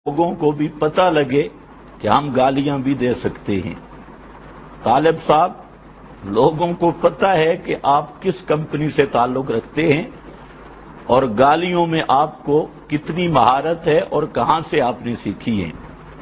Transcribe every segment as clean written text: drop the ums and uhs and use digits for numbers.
لوگوں کو بھی پتہ لگے کہ ہم گالیاں بھی دے سکتے ہیں۔ طالب صاحب، لوگوں کو پتہ ہے کہ آپ کس کمپنی سے تعلق رکھتے ہیں اور گالیوں میں آپ کو کتنی مہارت ہے اور کہاں سے آپ نے سیکھی ہیں۔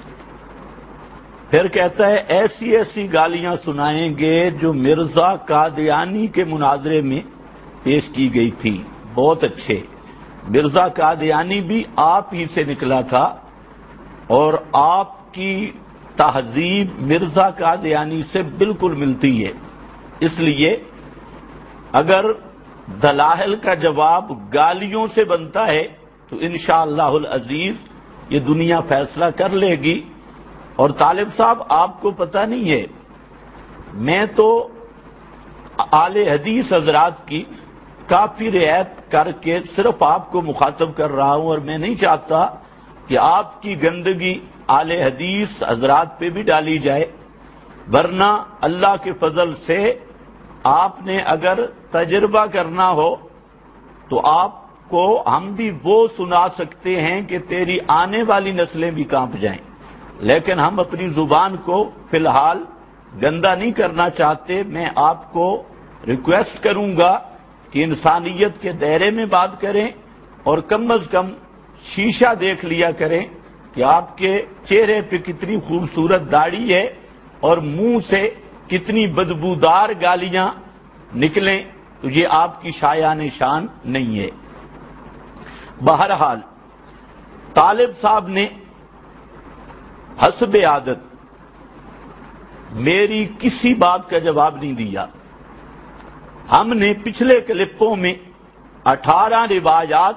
پھر کہتا ہے ایسی ایسی گالیاں سنائیں گے جو مرزا قادیانی کے مناظرے میں پیش کی گئی تھی۔ بہت اچھے، مرزا قادیانی بھی آپ ہی سے نکلا تھا اور آپ کی تہذیب مرزا قادیانی سے بالکل ملتی ہے۔ اس لیے اگر دلائل کا جواب گالیوں سے بنتا ہے تو انشاءاللہ العزیز یہ دنیا فیصلہ کر لے گی۔ اور طالب صاحب، آپ کو پتہ نہیں ہے، میں تو اہل حدیث حضرات کی کافی رعایت کر کے صرف آپ کو مخاطب کر رہا ہوں، اور میں نہیں چاہتا کہ آپ کی گندگی اہل حدیث حضرات پہ بھی ڈالی جائے، ورنہ اللہ کے فضل سے آپ نے اگر تجربہ کرنا ہو تو آپ کو ہم بھی وہ سنا سکتے ہیں کہ تیری آنے والی نسلیں بھی کانپ جائیں، لیکن ہم اپنی زبان کو فی الحال گندا نہیں کرنا چاہتے۔ میں آپ کو ریکویسٹ کروں گا کہ انسانیت کے دائرے میں بات کریں اور کم از کم شیشہ دیکھ لیا کریں کہ آپ کے چہرے پہ کتنی خوبصورت داڑھی ہے اور منہ سے کتنی بدبودار گالیاں نکلیں، تو یہ آپ کی شایان شان نہیں ہے۔ بہرحال طالب صاحب نے حسب عادت میری کسی بات کا جواب نہیں دیا۔ ہم نے پچھلے کلپوں میں 18 روایات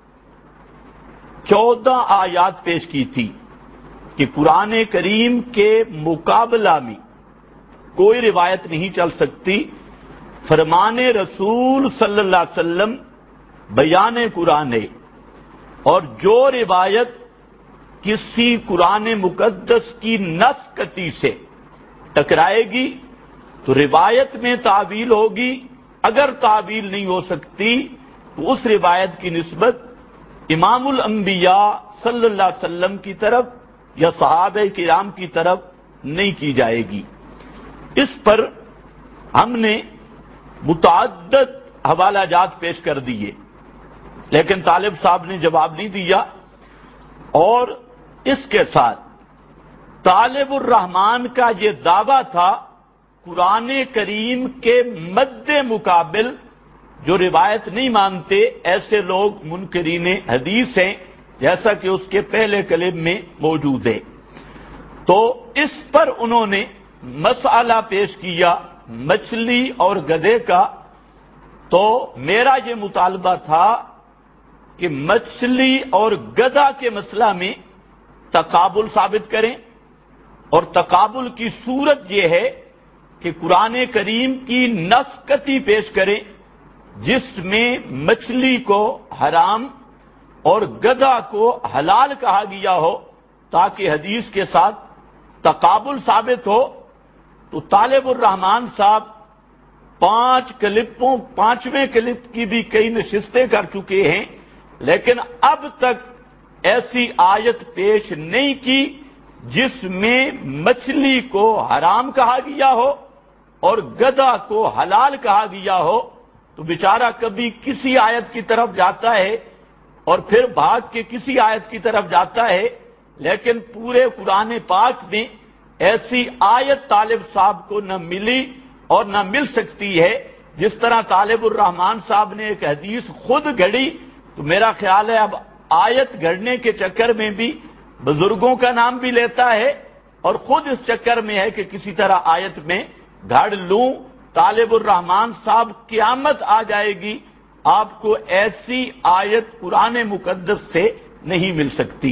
14 آیات پیش کی تھی کہ قرآن کریم کے مقابلہ میں کوئی روایت نہیں چل سکتی۔ فرمان رسول صلی اللہ علیہ وسلم بیان قرآن ہے، اور جو روایت کسی قرآن مقدس کی نسختی سے ٹکرائے گی تو روایت میں تعویل ہوگی۔ اگر تعویل نہیں ہو سکتی تو اس روایت کی نسبت امام الانبیاء صلی اللہ علیہ وسلم کی طرف یا صحابہ کرام کی طرف نہیں کی جائے گی۔ اس پر ہم نے متعدد حوالہ جات پیش کر دیے، لیکن طالب صاحب نے جواب نہیں دیا۔ اور اس کے ساتھ طالب الرحمان کا یہ دعویٰ تھا قرآن کریم کے مد مقابل جو روایت نہیں مانتے ایسے لوگ منکرین حدیث ہیں، جیسا کہ اس کے پہلے کلم میں موجود ہے۔ تو اس پر انہوں نے مسئلہ پیش کیا مچھلی اور گدھے کا۔ تو میرا یہ مطالبہ تھا کہ مچھلی اور گدھا کے مسئلہ میں تقابل ثابت کریں، اور تقابل کی صورت یہ ہے کہ قرآن کریم کی نسختی پیش کریں جس میں مچھلی کو حرام اور گدھا کو حلال کہا گیا ہو، تاکہ حدیث کے ساتھ تقابل ثابت ہو۔ تو طالب الرحمان صاحب 5ویں کلپ کی بھی کئی نشستیں کر چکے ہیں، لیکن اب تک ایسی آیت پیش نہیں کی جس میں مچھلی کو حرام کہا گیا ہو اور گدھا کو حلال کہا گیا ہو۔ تو بیچارہ کبھی کسی آیت کی طرف جاتا ہے اور پھر بھاگ کے کسی آیت کی طرف جاتا ہے، لیکن پورے قرآن پاک میں ایسی آیت طالب صاحب کو نہ ملی اور نہ مل سکتی ہے۔ جس طرح طالب الرحمان صاحب نے ایک حدیث خود گھڑی، تو میرا خیال ہے اب آیت گھڑنے کے چکر میں بھی بزرگوں کا نام بھی لیتا ہے اور خود اس چکر میں ہے کہ کسی طرح آیت میں گھڑ لوں۔ طالب الرحمان صاحب قیامت آ جائے گی، آپ کو ایسی آیت قرآن مقدس سے نہیں مل سکتی۔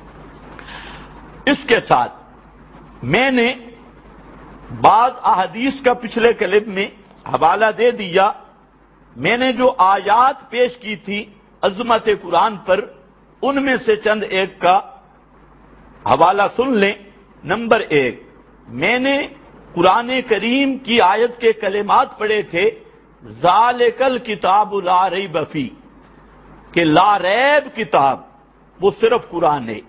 اس کے ساتھ میں نے بعض احادیث کا پچھلے کلپ میں حوالہ دے دیا۔ میں نے جو آیات پیش کی تھی عظمت قرآن پر، ان میں سے چند ایک کا حوالہ سن لیں۔ نمبر 1، میں نے قرآن کریم کی آیت کے کلمات پڑھے تھے، ذالک الکتاب لا ریب فیہ، کہ لا ریب کتاب وہ صرف قرآن ہے۔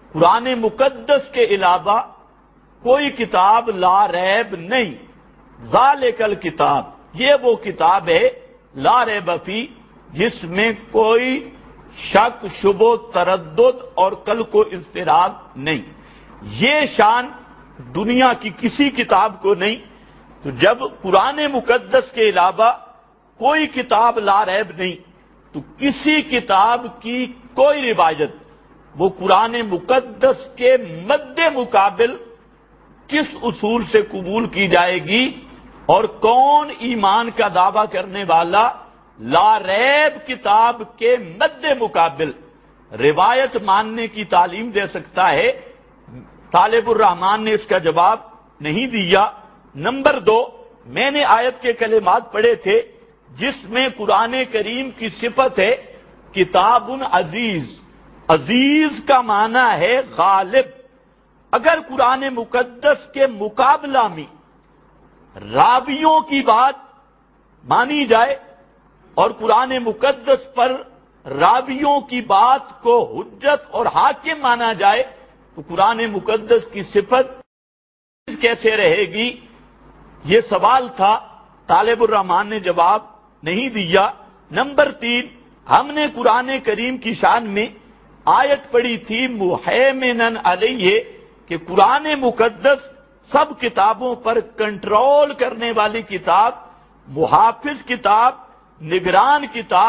قرآن مقدس کے علاوہ کوئی کتاب لا ریب نہیں۔ ذالک الکتاب، یہ وہ کتاب ہے لا ریب فی، جس میں کوئی شک، شبہ، تردد اور کل کو اضطراب نہیں۔ یہ شان دنیا کی کسی کتاب کو نہیں۔ تو جب قرآن مقدس کے علاوہ کوئی کتاب لا ریب نہیں، تو کسی کتاب کی کوئی روایت وہ قرآن مقدس کے مد مقابل کس اصول سے قبول کی جائے گی، اور کون ایمان کا دعویٰ کرنے والا لا ریب کتاب کے مد مقابل روایت ماننے کی تعلیم دے سکتا ہے؟ طالب الرحمان نے اس کا جواب نہیں دیا۔ نمبر 2، میں نے آیت کے کلمات پڑھے تھے جس میں قرآن کریم کی صفت ہے کتاب عزیز۔ عزیز کا معنی ہے غالب۔ اگر قرآن مقدس کے مقابلہ میں راویوں کی بات مانی جائے اور قرآن مقدس پر راویوں کی بات کو حجت اور حاکم مانا جائے تو قرآن مقدس کی صفت کیسے رہے گی؟ یہ سوال تھا، طالب الرحمان نے جواب نہیں دیا۔ نمبر 3، ہم نے قرآن کریم کی شان میں آیت پڑھی تھی مہیمنن علیہ، کہ قرآن مقدس سب کتابوں پر کنٹرول کرنے والی کتاب، محافظ کتاب، نگران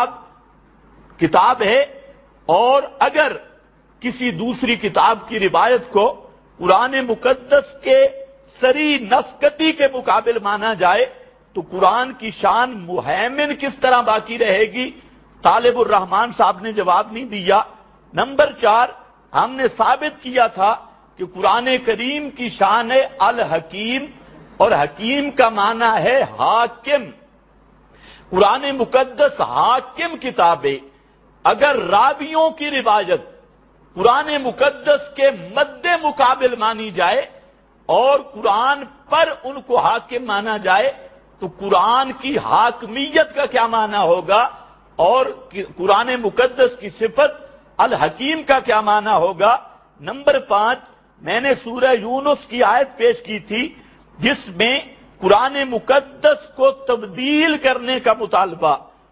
کتاب ہے، اور اگر کسی دوسری کتاب کی روایت کو قرآن مقدس کے سری نسکتی کے مقابل مانا جائے تو قرآن کی شان مہیمن کس طرح باقی رہے گی؟ طالب الرحمان صاحب نے جواب نہیں دیا۔ نمبر 4، ہم نے ثابت کیا تھا کہ قرآن کریم کی شان ہے الحکیم، اور حکیم کا معنی ہے حاکم۔ قرآن مقدس حاکم کتاب ہے۔ اگر راویوں کی روایت قرآن مقدس کے مد مقابل مانی جائے اور قرآن پر ان کو حاکم مانا جائے تو قرآن کی حاکمیت کا کیا معنی ہوگا، اور قرآن مقدس کی صفت الحکیم کا کیا معنی ہوگا؟ نمبر 5، میں نے سورہ یونس کی آیت پیش کی تھی جس میں قرآن مقدس کو تبدیل کرنے کا مطالبہ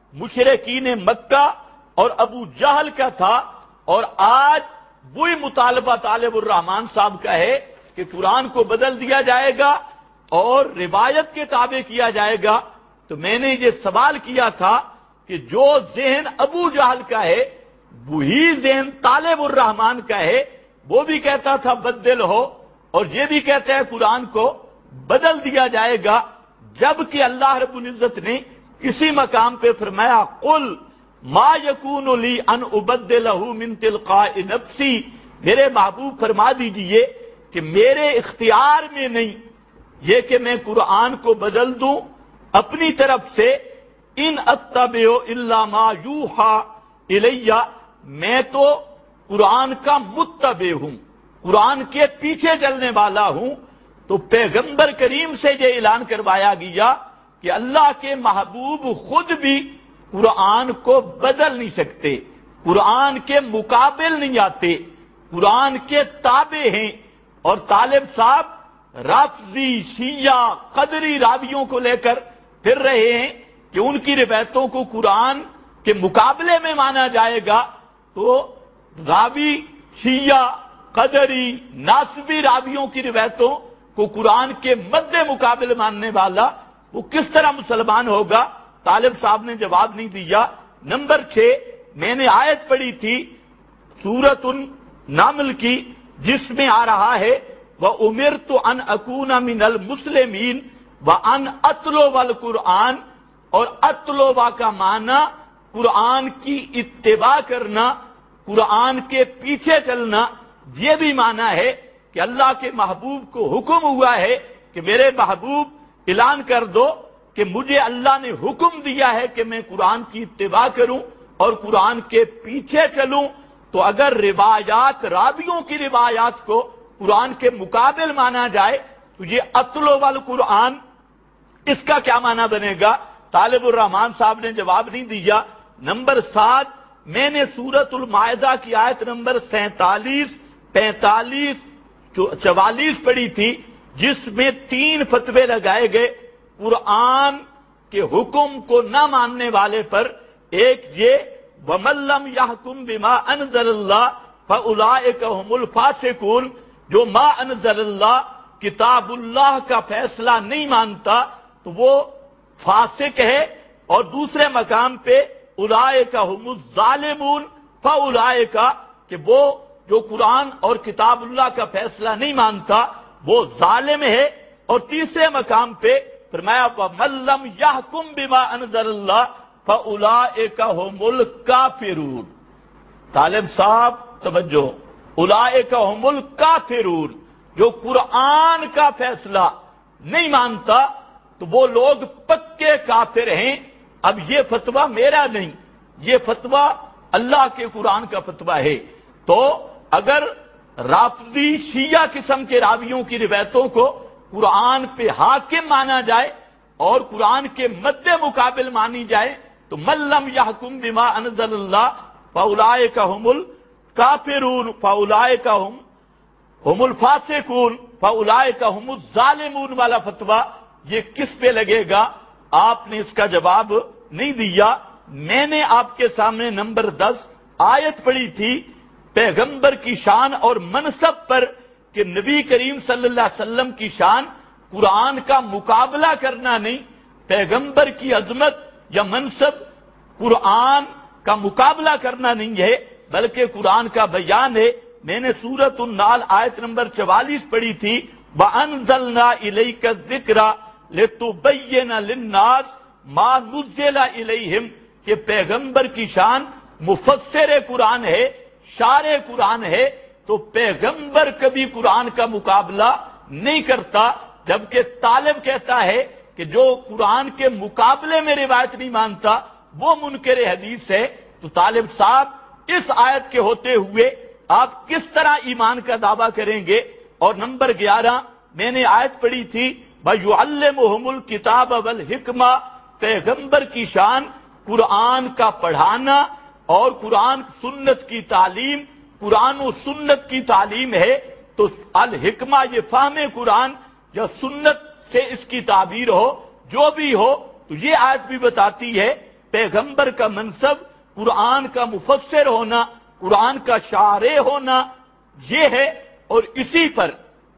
مشرکین مکہ اور ابو جہل کا تھا، اور آج وہی مطالبہ طالب الرحمان صاحب کا ہے کہ قرآن کو بدل دیا جائے گا اور روایت کے تابع کیا جائے گا۔ تو میں نے یہ سوال کیا تھا کہ جو ذہن ابو جہل کا ہے وہی ذہن طالب الرحمان کا ہے، وہ بھی کہتا تھا بدل ہو، اور یہ بھی کہتا ہے قرآن کو بدل دیا جائے گا، جبکہ اللہ رب العزت نے کسی مقام پہ فرمایا قل ما یکون لی ان ابدلہ من تلقاء نفسی، میرے محبوب فرما دیجئے کہ میرے اختیار میں نہیں یہ کہ میں قرآن کو بدل دوں اپنی طرف سے، ان اتبع الا ما یوحى الیہ، میں تو قرآن کا متبع ہوں، قرآن کے پیچھے چلنے والا ہوں۔ تو پیغمبر کریم سے یہ اعلان کروایا گیا کہ اللہ کے محبوب خود بھی قرآن کو بدل نہیں سکتے، قرآن کے مقابل نہیں آتے، قرآن کے تابع ہیں۔ اور طالب صاحب رافضی، شیعہ، قدری راویوں کو لے کر پھر رہے ہیں کہ ان کی روایتوں کو قرآن کے مقابلے میں مانا جائے گا، تو راوی شیعہ، قدری، ناسبی راویوں کی روایتوں کو قرآن کے مد مقابل ماننے والا وہ کس طرح مسلمان ہوگا؟ طالب صاحب نے جواب نہیں دیا۔ نمبر 6، میں نے آیت پڑھی تھی سورۃ النمل کی جس میں آ رہا ہے وَأُمِرْتُ أَنْ أَكُونَ مِنَ الْمُسْلِمِينَ وَأَنْ أَتْلُوَ الْقُرْآنَ، اور اتلوا کا معنی قرآن کی اتباع کرنا، قرآن کے پیچھے چلنا، یہ بھی معنی ہے کہ اللہ کے محبوب کو حکم ہوا ہے کہ میرے محبوب اعلان کر دو کہ مجھے اللہ نے حکم دیا ہے کہ میں قرآن کی اتباع کروں اور قرآن کے پیچھے چلوں۔ تو اگر روایات، راویوں کی روایات کو قرآن کے مقابل مانا جائے تو یہ اتلو والقرآن، اس کا کیا معنی بنے گا؟ طالب الرحمان صاحب نے جواب نہیں دیا۔ نمبر 7، میں نے سورۃ المائدہ کی آیت نمبر 47 44 پڑھی تھی، جس میں 3 فتوے لگائے گئے قرآن کے حکم کو نہ ماننے والے پر۔ ایک یہ وَمَن لَّمْ يَحْكُم بِمَا أَنزَلَ اللَّهُ فَأُولَٰئِكَ هُمُ الْفَاسِقُونَ، جو ما انزل اللہ کتاب اللہ کا فیصلہ نہیں مانتا تو وہ فاسق ہے۔ اور دوسرے مقام پہ اولئک هم الظالمون فاولئک، کہ وہ جو قرآن اور کتاب اللہ کا فیصلہ نہیں مانتا وہ ظالم ہے۔ اور تیسرے مقام پہ فرمایا وَمَن لَّمْ يَحْكُم بِمَا أَنزَلَ اللَّهُ فَأُولَئِكَ هُمُ الْكَافِرُونَ۔ طالب صاحب توجہ، اولئک هم الکافرون، جو قرآن کا فیصلہ نہیں مانتا تو وہ لوگ پکے کافر ہیں۔ اب یہ فتویٰ میرا نہیں، یہ فتویٰ اللہ کے قرآن کا فتویٰ ہے۔ تو اگر رافضی شیعہ قسم کے راویوں کی روایتوں کو قرآن پہ حاکم مانا جائے اور قرآن کے مد مقابل مانی جائے تو من لم یحکم بما انزل اللہ فاولئک هم الکافرون فاولئک هم الفاسقون فاولئک هم الظالمون والا فتویٰ یہ کس پہ لگے گا؟ آپ نے اس کا جواب نہیں دیا۔ میں نے آپ کے سامنے نمبر 10 آیت پڑھی تھی پیغمبر کی شان اور منصب پر کہ نبی کریم صلی اللہ علیہ وسلم کی شان قرآن کا مقابلہ کرنا نہیں، پیغمبر کی عظمت یا منصب قرآن کا مقابلہ کرنا نہیں ہے بلکہ قرآن کا بیان ہے۔ میں نے سورۃ النحل آیت نمبر 44 پڑھی تھی وَأَنزَلْنَا إِلَيْكَ الذِّكْرَ لِتُبَيِّنَ لِلنَّاسِ مَا نُزِّلَ إِلَيْهِمْ، کہ پیغمبر کی شان مفسر قرآن ہے، شارح قرآن ہے، تو پیغمبر کبھی قرآن کا مقابلہ نہیں کرتا۔ جبکہ طالب کہتا ہے کہ جو قرآن کے مقابلے میں روایت نہیں مانتا وہ منکر حدیث ہے۔ تو طالب صاحب اس آیت کے ہوتے ہوئے آپ کس طرح ایمان کا دعویٰ کریں گے؟ اور نمبر 11 میں نے آیت پڑھی تھی وَيُعَلِّمُهُمُ الْكِتَابَ وَالْحِكْمَةَ، پیغمبر کی شان قرآن کا پڑھانا اور قرآن سنت کی تعلیم، قرآن و سنت کی تعلیم ہے۔ تو الحکمہ یہ فہم قرآن یا سنت سے اس کی تعبیر ہو، جو بھی ہو، تو یہ آیت بھی بتاتی ہے پیغمبر کا منصب قرآن کا مفسر ہونا، قرآن کا شارح ہونا یہ ہے۔ اور اسی پر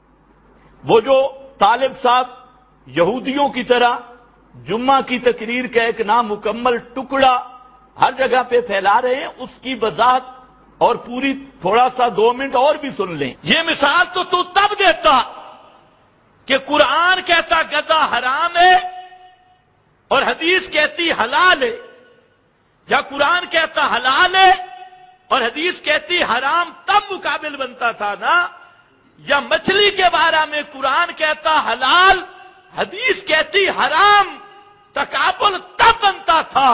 وہ جو طالب صاحب یہودیوں کی طرح جمعہ کی تقریر کا ایک نامکمل ٹکڑا ہر جگہ پہ پھیلا رہے ہیں، اس کی وضاحت اور پوری تھوڑا سا 2 منٹ اور بھی سن لیں۔ یہ مثال تو تب دیتا کہ قرآن کہتا گدا حرام ہے اور حدیث کہتی حلال ہے، یا قرآن کہتا حلال ہے اور حدیث کہتی حرام، تب مقابل بنتا تھا نا؟ یا مچھلی کے بارے میں قرآن کہتا حلال، حدیث کہتی حرام، تقابل تب بنتا تھا۔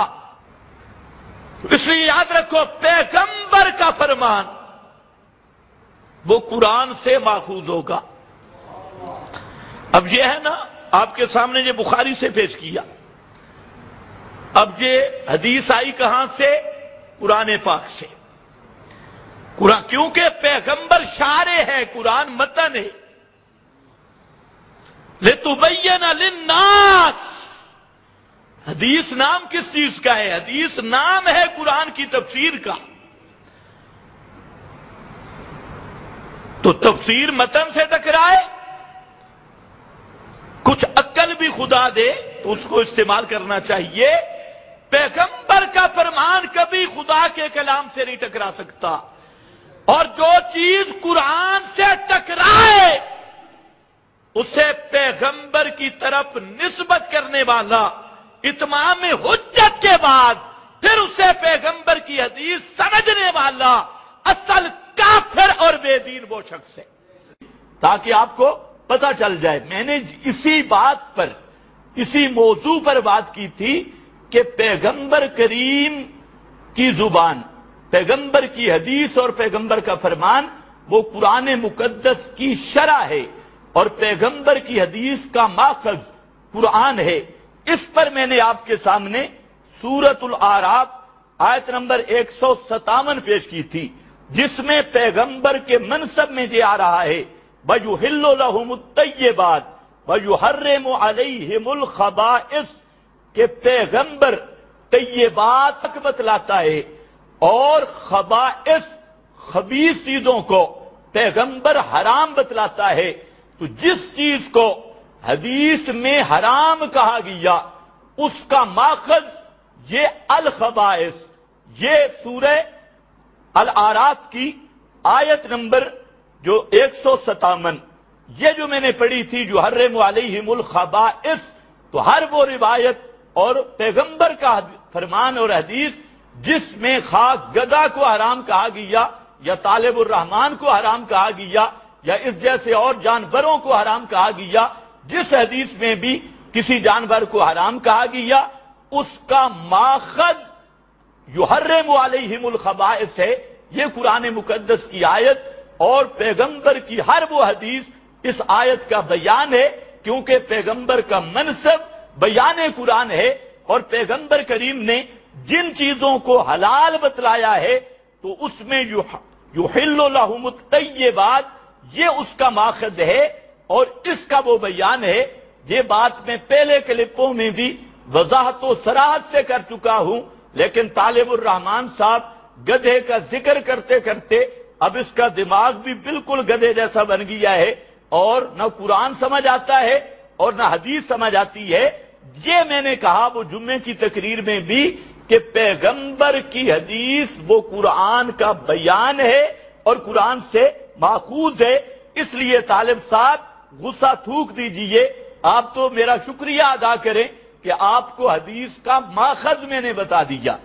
اس لیے یاد رکھو پیغمبر کا فرمان وہ قرآن سے ماخوذ ہوگا۔ اب یہ ہے نا آپ کے سامنے یہ بخاری سے پیش کیا، اب یہ حدیث آئی کہاں سے؟ قرآن پاک سے۔ قرآن کیونکہ پیغمبر شارح ہے، قرآن متن ہے۔ لِتُبَيِّنَ لِلنَّاسِ، حدیث نام کس چیز کا ہے؟ حدیث نام ہے قرآن کی تفسیر کا۔ تو تفسیر متن سے ٹکرائے، کچھ عقل بھی خدا دے تو اس کو استعمال کرنا چاہیے۔ پیغمبر کا فرمان کبھی خدا کے کلام سے نہیں ٹکرا سکتا، اور جو چیز قرآن سے ٹکرائے اسے پیغمبر کی طرف نسبت کرنے والا اتمام حجت کے بعد پھر اسے پیغمبر کی حدیث سمجھنے والا اصل کافر اور بے دین وہ شخص ہے۔ تاکہ آپ کو پتہ چل جائے، میں نے اسی بات پر، اسی موضوع پر بات کی تھی کہ پیغمبر کریم کی زبان، پیغمبر کی حدیث اور پیغمبر کا فرمان وہ قرآن مقدس کی شرح ہے اور پیغمبر کی حدیث کا ماخذ قرآن ہے۔ اس پر میں نے آپ کے سامنے سورۃ الاعراف آیت نمبر 157 پیش کی تھی جس میں پیغمبر کے منصب میں یہ آ رہا ہے وَيُحِلُّ لَهُمُ الطَّيِّبَاتِ وَيُحَرِّمُ عَلَيْهِمُ الْخَبَائِثَ کہ پیغمبر طیبات بتلاتا ہے اور خبائث خبیث چیزوں کو پیغمبر حرام بتلاتا ہے. تو جس چیز کو حدیث میں حرام کہا گیا اس کا ماخذ یہ الخبائث. یہ سورہ الاعراف کی آیت نمبر جو 157 یہ جو میں نے پڑھی تھی جو حرم علیہم الخبائث، تو ہر وہ روایت اور پیغمبر کا فرمان اور حدیث جس میں خواہ گدھا کو حرام کہا گیا یا طالب الرحمن کو حرام کہا گیا یا اس جیسے اور جانوروں کو حرام کہا گیا، جس حدیث میں بھی کسی جانور کو حرام کہا گیا اس کا ماخذ یحرم علیہم الخبائث ہے. یہ قرآن مقدس کی آیت اور پیغمبر کی ہر وہ حدیث اس آیت کا بیان ہے، کیونکہ پیغمبر کا منصب بیان قرآن ہے اور پیغمبر کریم نے جن چیزوں کو حلال بتلایا ہے تو اس میں یحل لہم الطیبات یہ اس کا ماخذ ہے اور اس کا وہ بیان ہے. یہ بات میں پہلے کلپوں میں بھی وضاحت و صراحت سے کر چکا ہوں، لیکن طالب الرحمان صاحب گدھے کا ذکر کرتے کرتے اب اس کا دماغ بھی بالکل گدھے جیسا بن گیا ہے اور نہ قرآن سمجھ آتا ہے اور نہ حدیث سمجھ آتی ہے. یہ میں نے کہا وہ جمعے کی تقریر میں بھی کہ پیغمبر کی حدیث وہ قرآن کا بیان ہے اور قرآن سے ماخوذ ہے. اس لیے طالب صاحب غصہ تھوک دیجئے، آپ تو میرا شکریہ ادا کریں کہ آپ کو حدیث کا ماخذ میں نے بتا دیا.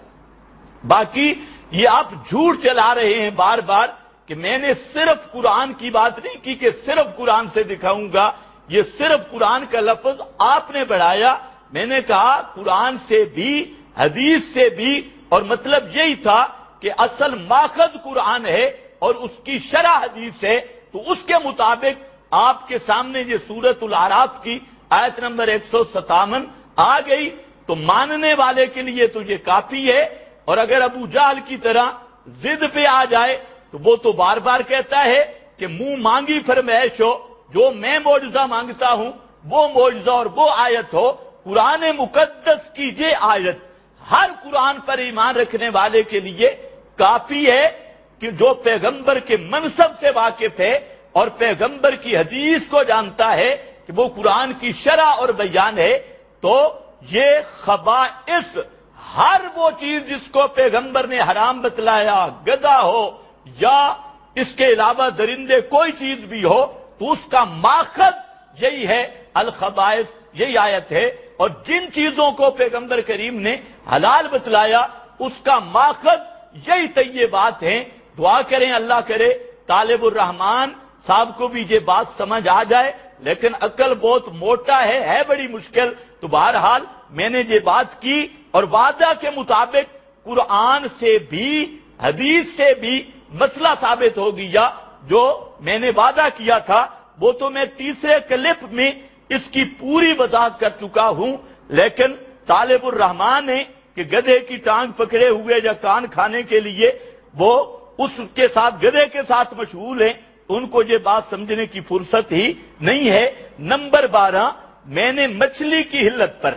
باقی یہ آپ جھوٹ چلا رہے ہیں بار بار کہ میں نے صرف قرآن کی بات نہیں کی کہ صرف قرآن سے دکھاؤں گا. یہ صرف قرآن کا لفظ آپ نے بڑھایا. میں نے کہا قرآن سے بھی حدیث سے بھی، اور مطلب یہی تھا کہ اصل ماخذ قرآن ہے اور اس کی شرح حدیث ہے. تو اس کے مطابق آپ کے سامنے یہ سورۃ الاعراف کی آیت نمبر 157 آ گئی تو ماننے والے کے لیے تو یہ کافی ہے. اور اگر ابو جہل کی طرح ضد پہ آ جائے تو وہ تو بار بار کہتا ہے کہ منہ مانگی فرمائش ہو، جو میں معجزہ مانگتا ہوں وہ معجزہ اور وہ آیت ہو. قرآن مقدس کی یہ آیت ہر قرآن پر ایمان رکھنے والے کے لیے کافی ہے کہ جو پیغمبر کے منصب سے واقف ہے اور پیغمبر کی حدیث کو جانتا ہے کہ وہ قرآن کی شرح اور بیان ہے. تو یہ خبائث ہر وہ چیز جس کو پیغمبر نے حرام بتلایا، گدھا ہو یا اس کے علاوہ درندے کوئی چیز بھی ہو، تو اس کا ماخذ یہی ہے الخبائث، یہی آیت ہے. اور جن چیزوں کو پیغمبر کریم نے حلال بتلایا اس کا ماخذ یہی طیبات ہیں. دعا کریں اللہ کرے طالب الرحمان صاحب کو بھی یہ بات سمجھ آ جائے، لیکن عقل بہت موٹا ہے بڑی مشکل. تو بہرحال میں نے یہ بات کی اور وعدہ کے مطابق قرآن سے بھی حدیث سے بھی مسئلہ ثابت ہو گیا. جو میں نے وعدہ کیا تھا وہ تو میں تیسرے کلپ میں اس کی پوری وضاحت کر چکا ہوں، لیکن طالب الرحمان نے کہ گدھے کی ٹانگ پکڑے ہوئے یا کان کھانے کے لیے وہ اس کے ساتھ گدھے کے ساتھ مشغول ہیں، ان کو یہ بات سمجھنے کی فرصت ہی نہیں ہے. نمبر 12 میں نے مچھلی کی حلت پر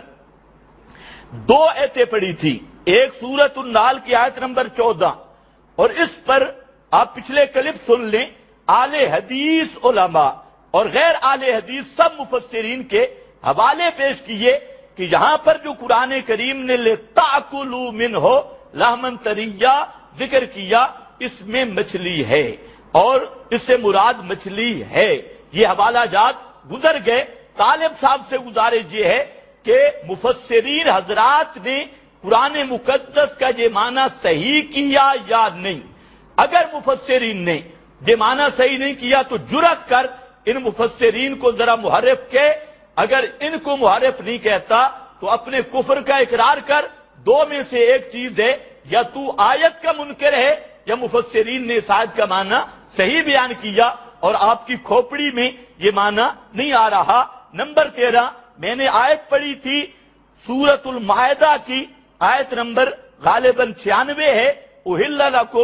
2 آیتیں پڑھی تھی. ایک سورۃ النحل کی آیت نمبر 14 اور اس پر آپ پچھلے کلپ سن لیں. اہل حدیث علماء اور غیر اہل حدیث سب مفسرین کے حوالے پیش کیے کہ یہاں پر جو قرآن کریم نے لِتَأْكُلُوا مِنْهُ لَحْمًا طَرِيًّا ذکر کیا اس میں مچھلی ہے اور اس سے مراد مچھلی ہے. یہ حوالہ جات گزر گئے. طالب صاحب سے گزارش یہ ہے کہ مفسرین حضرات نے قرآن مقدس کا یہ معنی صحیح کیا یا نہیں. اگر مفسرین نے یہ معنی صحیح نہیں کیا تو جرأت کر ان مفسرین کو ذرا محرف کے. اگر ان کو محرف نہیں کہتا تو اپنے کفر کا اقرار کر. 2 میں سے ایک چیز ہے، یا تو آیت کا منکر ہے یا مفسرین نے اس آیت کا معنی صحیح بیان کیا اور آپ کی کھوپڑی میں یہ معنی نہیں آ رہا. نمبر 13 میں نے آیت پڑھی تھی سورۃ المائدہ کی آیت نمبر غالباً 96 ہے. احل لکم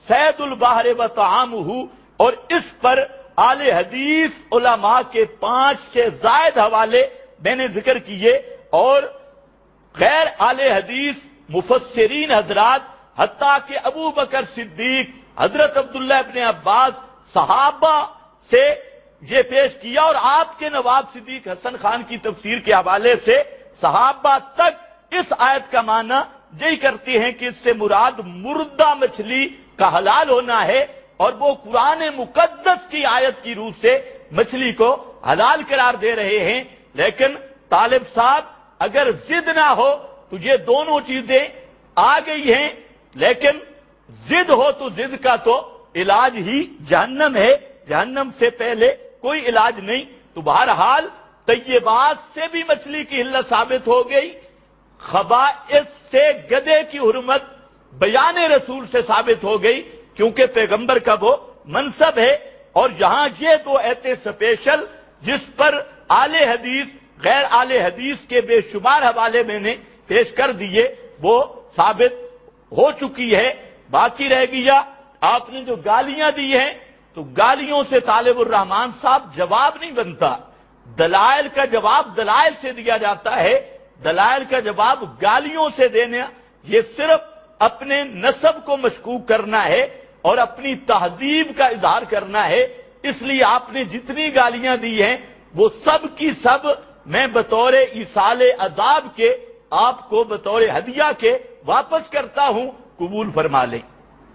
سید البحر و طعامہ، اور اس پر اہل حدیث علماء کے 5 سے زائد حوالے میں نے ذکر کیے، اور غیر اہل حدیث مفسرین حضرات حتیٰ کہ ابو بکر صدیق، حضرت عبداللہ ابن عباس، صحابہ سے یہ پیش کیا، اور آپ کے نواب صدیق حسن خان کی تفسیر کے حوالے سے صحابہ تک اس آیت کا معنی یہی کرتے ہیں کہ اس سے مراد مردہ مچھلی کا حلال ہونا ہے، اور وہ قرآن مقدس کی آیت کی روح سے مچھلی کو حلال قرار دے رہے ہیں۔ لیکن طالب صاحب اگر ضد نہ ہو تو یہ دونوں چیزیں آ گئی ہیں، لیکن ضد ہو تو ضد کا تو علاج ہی جہنم ہے، جہنم سے پہلے کوئی علاج نہیں۔ تو بہرحال طیبات سے بھی مچھلی کی حلت ثابت ہو گئی، خبائث سے گدے کی حرمت بیان رسول سے ثابت ہو گئی، کیونکہ پیغمبر کا وہ منصب ہے۔ اور یہاں یہ 2 ایتے سپیشل جس پر اہل حدیث غیر اہل حدیث کے بے شمار حوالے میں نے پیش کر دیے، وہ ثابت ہو چکی ہے۔ باقی رہ گیا آپ نے جو گالیاں دی ہیں، تو گالیوں سے طالب الرحمان صاحب جواب نہیں بنتا، دلائل کا جواب دلائل سے دیا جاتا ہے، دلائل کا جواب گالیوں سے دینا یہ صرف اپنے نسب کو مشکوک کرنا ہے اور اپنی تہذیب کا اظہار کرنا ہے۔ اس لیے آپ نے جتنی گالیاں دی ہیں وہ سب کی سب میں بطور ایصال عذاب کے آپ کو بطور ہدیہ کے واپس کرتا ہوں، قبول فرما لیں۔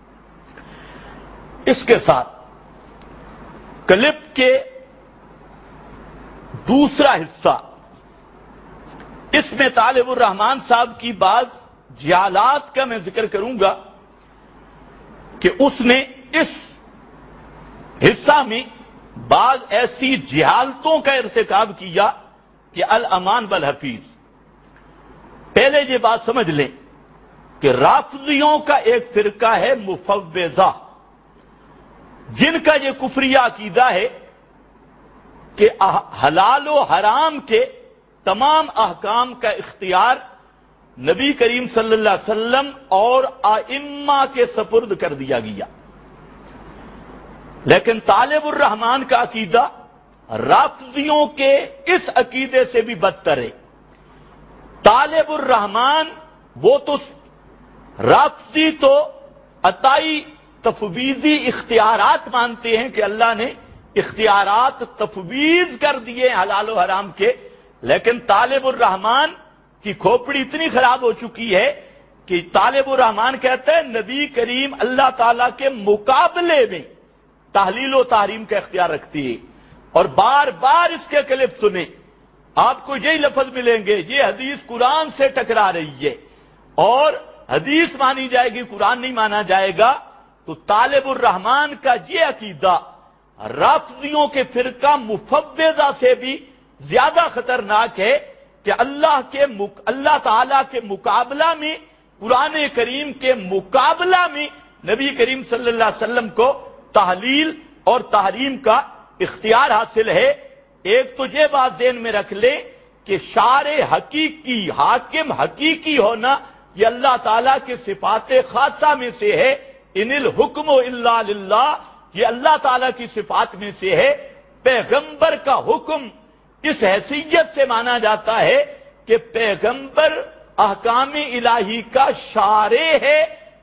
اس کے ساتھ کلپ کے دوسرا حصہ، اس میں طالب الرحمان صاحب کی بعض جہالات کا میں ذکر کروں گا کہ اس نے اس حصہ میں بعض ایسی جہالتوں کا ارتکاب کیا کہ الامان بالحفیظ۔ پہلے یہ بات سمجھ لیں کہ رافضیوں کا ایک فرقہ ہے مفوضہ، جن کا یہ کفریہ عقیدہ ہے کہ حلال و حرام کے تمام احکام کا اختیار نبی کریم صلی اللہ علیہ وسلم اور ائمہ کے سپرد کر دیا گیا۔ لیکن طالب الرحمان کا عقیدہ رافضیوں کے اس عقیدے سے بھی بدتر ہے۔ طالب الرحمان وہ تو رافضی تو عطائی تفویضی اختیارات مانتے ہیں کہ اللہ نے اختیارات تفویض کر دیے حلال و حرام کے، لیکن طالب الرحمان کی کھوپڑی اتنی خراب ہو چکی ہے کہ طالب الرحمان کہتا ہے نبی کریم اللہ تعالیٰ کے مقابلے میں تحلیل و تحریم کا اختیار رکھتی ہے، اور بار بار اس کے کلپ سنیں، آپ کو یہی لفظ ملیں گے یہ حدیث قرآن سے ٹکرا رہی ہے، اور حدیث مانی جائے گی قرآن نہیں مانا جائے گا۔ تو طالب الرحمان کا یہ عقیدہ رافضیوں کے فرقہ مفوضہ سے بھی زیادہ خطرناک ہے کہ اللہ تعالیٰ کے مقابلہ میں، قرآن کریم کے مقابلہ میں نبی کریم صلی اللہ علیہ وسلم کو تحلیل اور تحریم کا اختیار حاصل ہے۔ ایک تو یہ بات ذہن میں رکھ لیں کہ شارع حقیقی، حاکم حقیقی ہونا یہ اللہ تعالیٰ کے صفات خاصہ میں سے ہے، ان الحکم الا للہ، یہ اللہ تعالیٰ کی صفات میں سے ہے۔ پیغمبر کا حکم اس حیثیت سے مانا جاتا ہے کہ پیغمبر احکام الہی کا شارع ہے،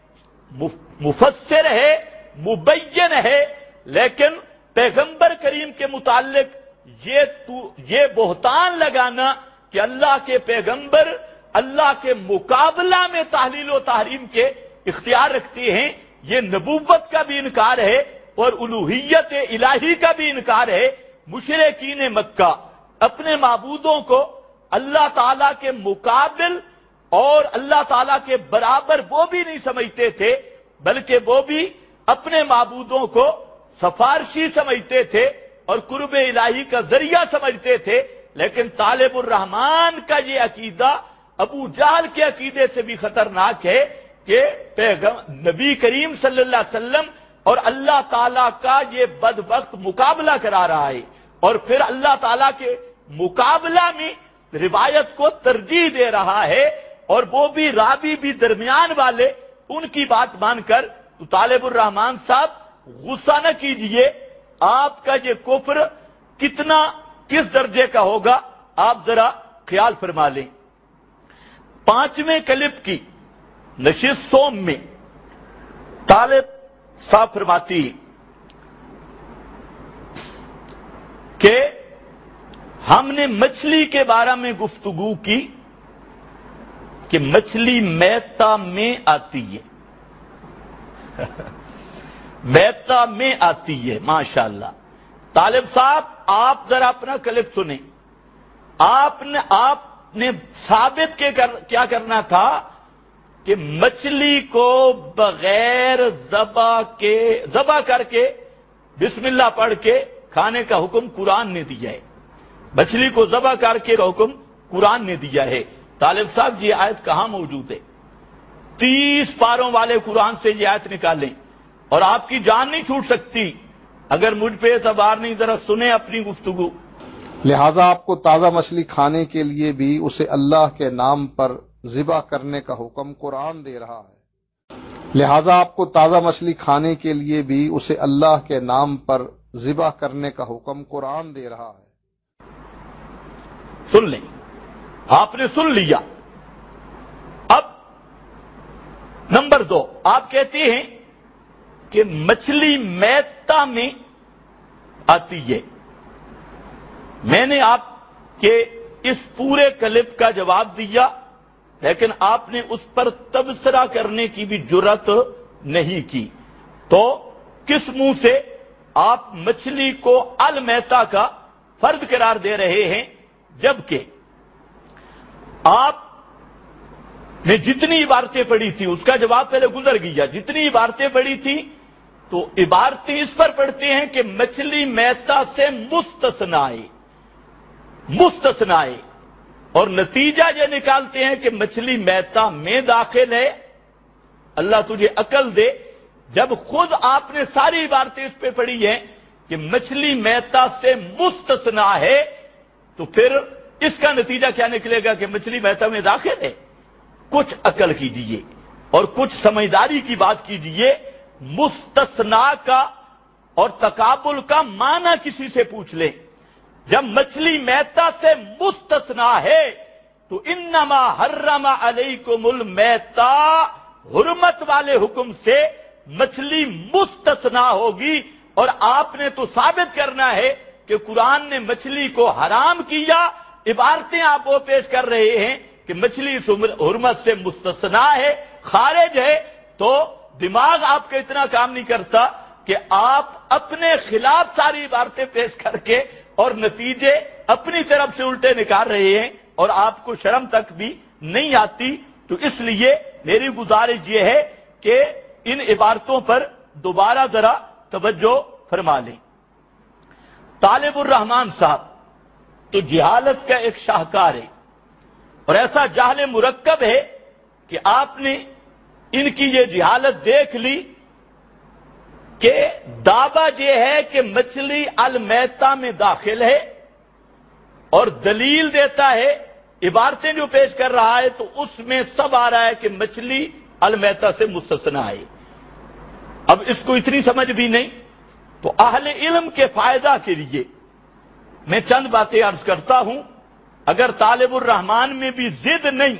مفسر ہے، مبین ہے، لیکن پیغمبر کریم کے متعلق یہ بہتان لگانا کہ اللہ کے پیغمبر اللہ کے مقابلہ میں تحلیل و تحریم کے اختیار رکھتے ہیں، یہ نبوت کا بھی انکار ہے اور الوہیت الہی کا بھی انکار ہے۔ مشرکین مکہ اپنے معبودوں کو اللہ تعالیٰ کے مقابل اور اللہ تعالیٰ کے برابر وہ بھی نہیں سمجھتے تھے، بلکہ وہ بھی اپنے معبودوں کو سفارشی سمجھتے تھے اور قرب الہی کا ذریعہ سمجھتے تھے۔ لیکن طالب الرحمان کا یہ عقیدہ ابو جہل کے عقیدے سے بھی خطرناک ہے کہ نبی کریم صلی اللہ علیہ وسلم اور اللہ تعالیٰ کا یہ بدبخت مقابلہ کرا رہا ہے، اور پھر اللہ تعالیٰ کے مقابلہ میں روایت کو ترجیح دے رہا ہے، اور وہ بھی راوی بھی درمیان والے ان کی بات مان کر تو طالب الرحمان صاحب غصہ نہ کیجئے، آپ کا یہ کفر کس درجے کا ہوگا آپ ذرا خیال فرما لیں۔ 5ویں کلپ کی نشست سوم میں طالب صاحب فرماتی کہ ہم نے مچھلی کے بارے میں گفتگو کی کہ مچھلی میتا میں آتی ہے میتا میں آتی ہے، ماشاءاللہ۔ طالب صاحب آپ ذرا اپنا کلپ سنیں، آپ نے ثابت کیا کرنا تھا کہ مچھلی کو بغیر ذبح کر کے بسم اللہ پڑھ کے کھانے کا حکم قرآن نے دیا ہے، مچھلی کو ذبح کر کے حکم قرآن نے دیا ہے۔ طالب صاحب یہ آیت کہاں موجود ہے؟ 30 پاروں والے قرآن سے یہ آیت نکالیں اور آپ کی جان نہیں چھوٹ سکتی اگر مجھ پہ اعتبار نہیں، ذرا سنیں اپنی گفتگو۔ لہذا آپ کو تازہ مچھلی کھانے کے لیے بھی اسے اللہ کے نام پر ذبح کرنے کا حکم قرآن دے رہا ہے۔ لہذا آپ کو تازہ مچھلی کھانے کے لیے بھی اسے اللہ کے نام پر ذبح کرنے کا حکم قرآن دے رہا ہے۔ سن لیں، آپ نے سن لیا۔ اب نمبر 2، آپ کہتے ہیں کہ مچھلی میتا میں آتی ہے۔ میں نے آپ کے اس پورے کلپ کا جواب دیا، لیکن آپ نے اس پر تبصرہ کرنے کی بھی جرات نہیں کی، تو کس منہ سے آپ مچھلی کو المیتا کا فرد قرار دے رہے ہیں، جبکہ آپ نے جتنی عبارتیں پڑھی تھی اس کا جواب پہلے گزر گیا۔ جتنی عبارتیں پڑھی تھی تو عبارتیں اس پر پڑھتے ہیں کہ مچھلی میتا سے مستثنا ہے، اور نتیجہ یہ نکالتے ہیں کہ مچھلی میتا میں داخل ہے۔ اللہ تجھے عقل دے، جب خود آپ نے ساری عبارتیں اس پہ پڑھی ہیں کہ مچھلی میتا سے مستثنا ہے، تو پھر اس کا نتیجہ کیا نکلے گا کہ مچھلی میتا میں داخل ہے؟ کچھ عقل کیجئے اور کچھ سمجھداری کی بات کیجئے۔ مستثنا کا اور تقابل کا معنی کسی سے پوچھ لیں۔ جب مچھلی میتا سے مستثنا ہے تو انما حرم علیکم المیتا، حرمت والے حکم سے مچھلی مستثنا ہوگی، اور آپ نے تو ثابت کرنا ہے کہ قرآن نے مچھلی کو حرام کیا۔ عبارتیں آپ وہ پیش کر رہے ہیں کہ مچھلی اس حرمت سے مستثنا ہے، خارج ہے، تو دماغ آپ کا اتنا کام نہیں کرتا کہ آپ اپنے خلاف ساری عبارتیں پیش کر کے اور نتیجے اپنی طرف سے الٹے نکال رہے ہیں، اور آپ کو شرم تک بھی نہیں آتی۔ تو اس لیے میری گزارش یہ ہے کہ ان عبارتوں پر دوبارہ ذرا توجہ فرما لیں۔ طالب الرحمان صاحب تو جہالت کا ایک شاہکار ہے، اور ایسا جہل مرکب ہے کہ آپ نے ان کی یہ جہالت دیکھ لی کہ دعویٰ یہ ہے کہ مچھلی المیتا میں داخل ہے، اور دلیل دیتا ہے، عبارتیں جو پیش کر رہا ہے تو اس میں سب آ رہا ہے کہ مچھلی المیتا سے مستثنا ہے۔ اب اس کو اتنی سمجھ بھی نہیں، تو اہل علم کے فائدہ کے لیے میں چند باتیں عرض کرتا ہوں۔ اگر طالب الرحمان میں بھی ضد نہیں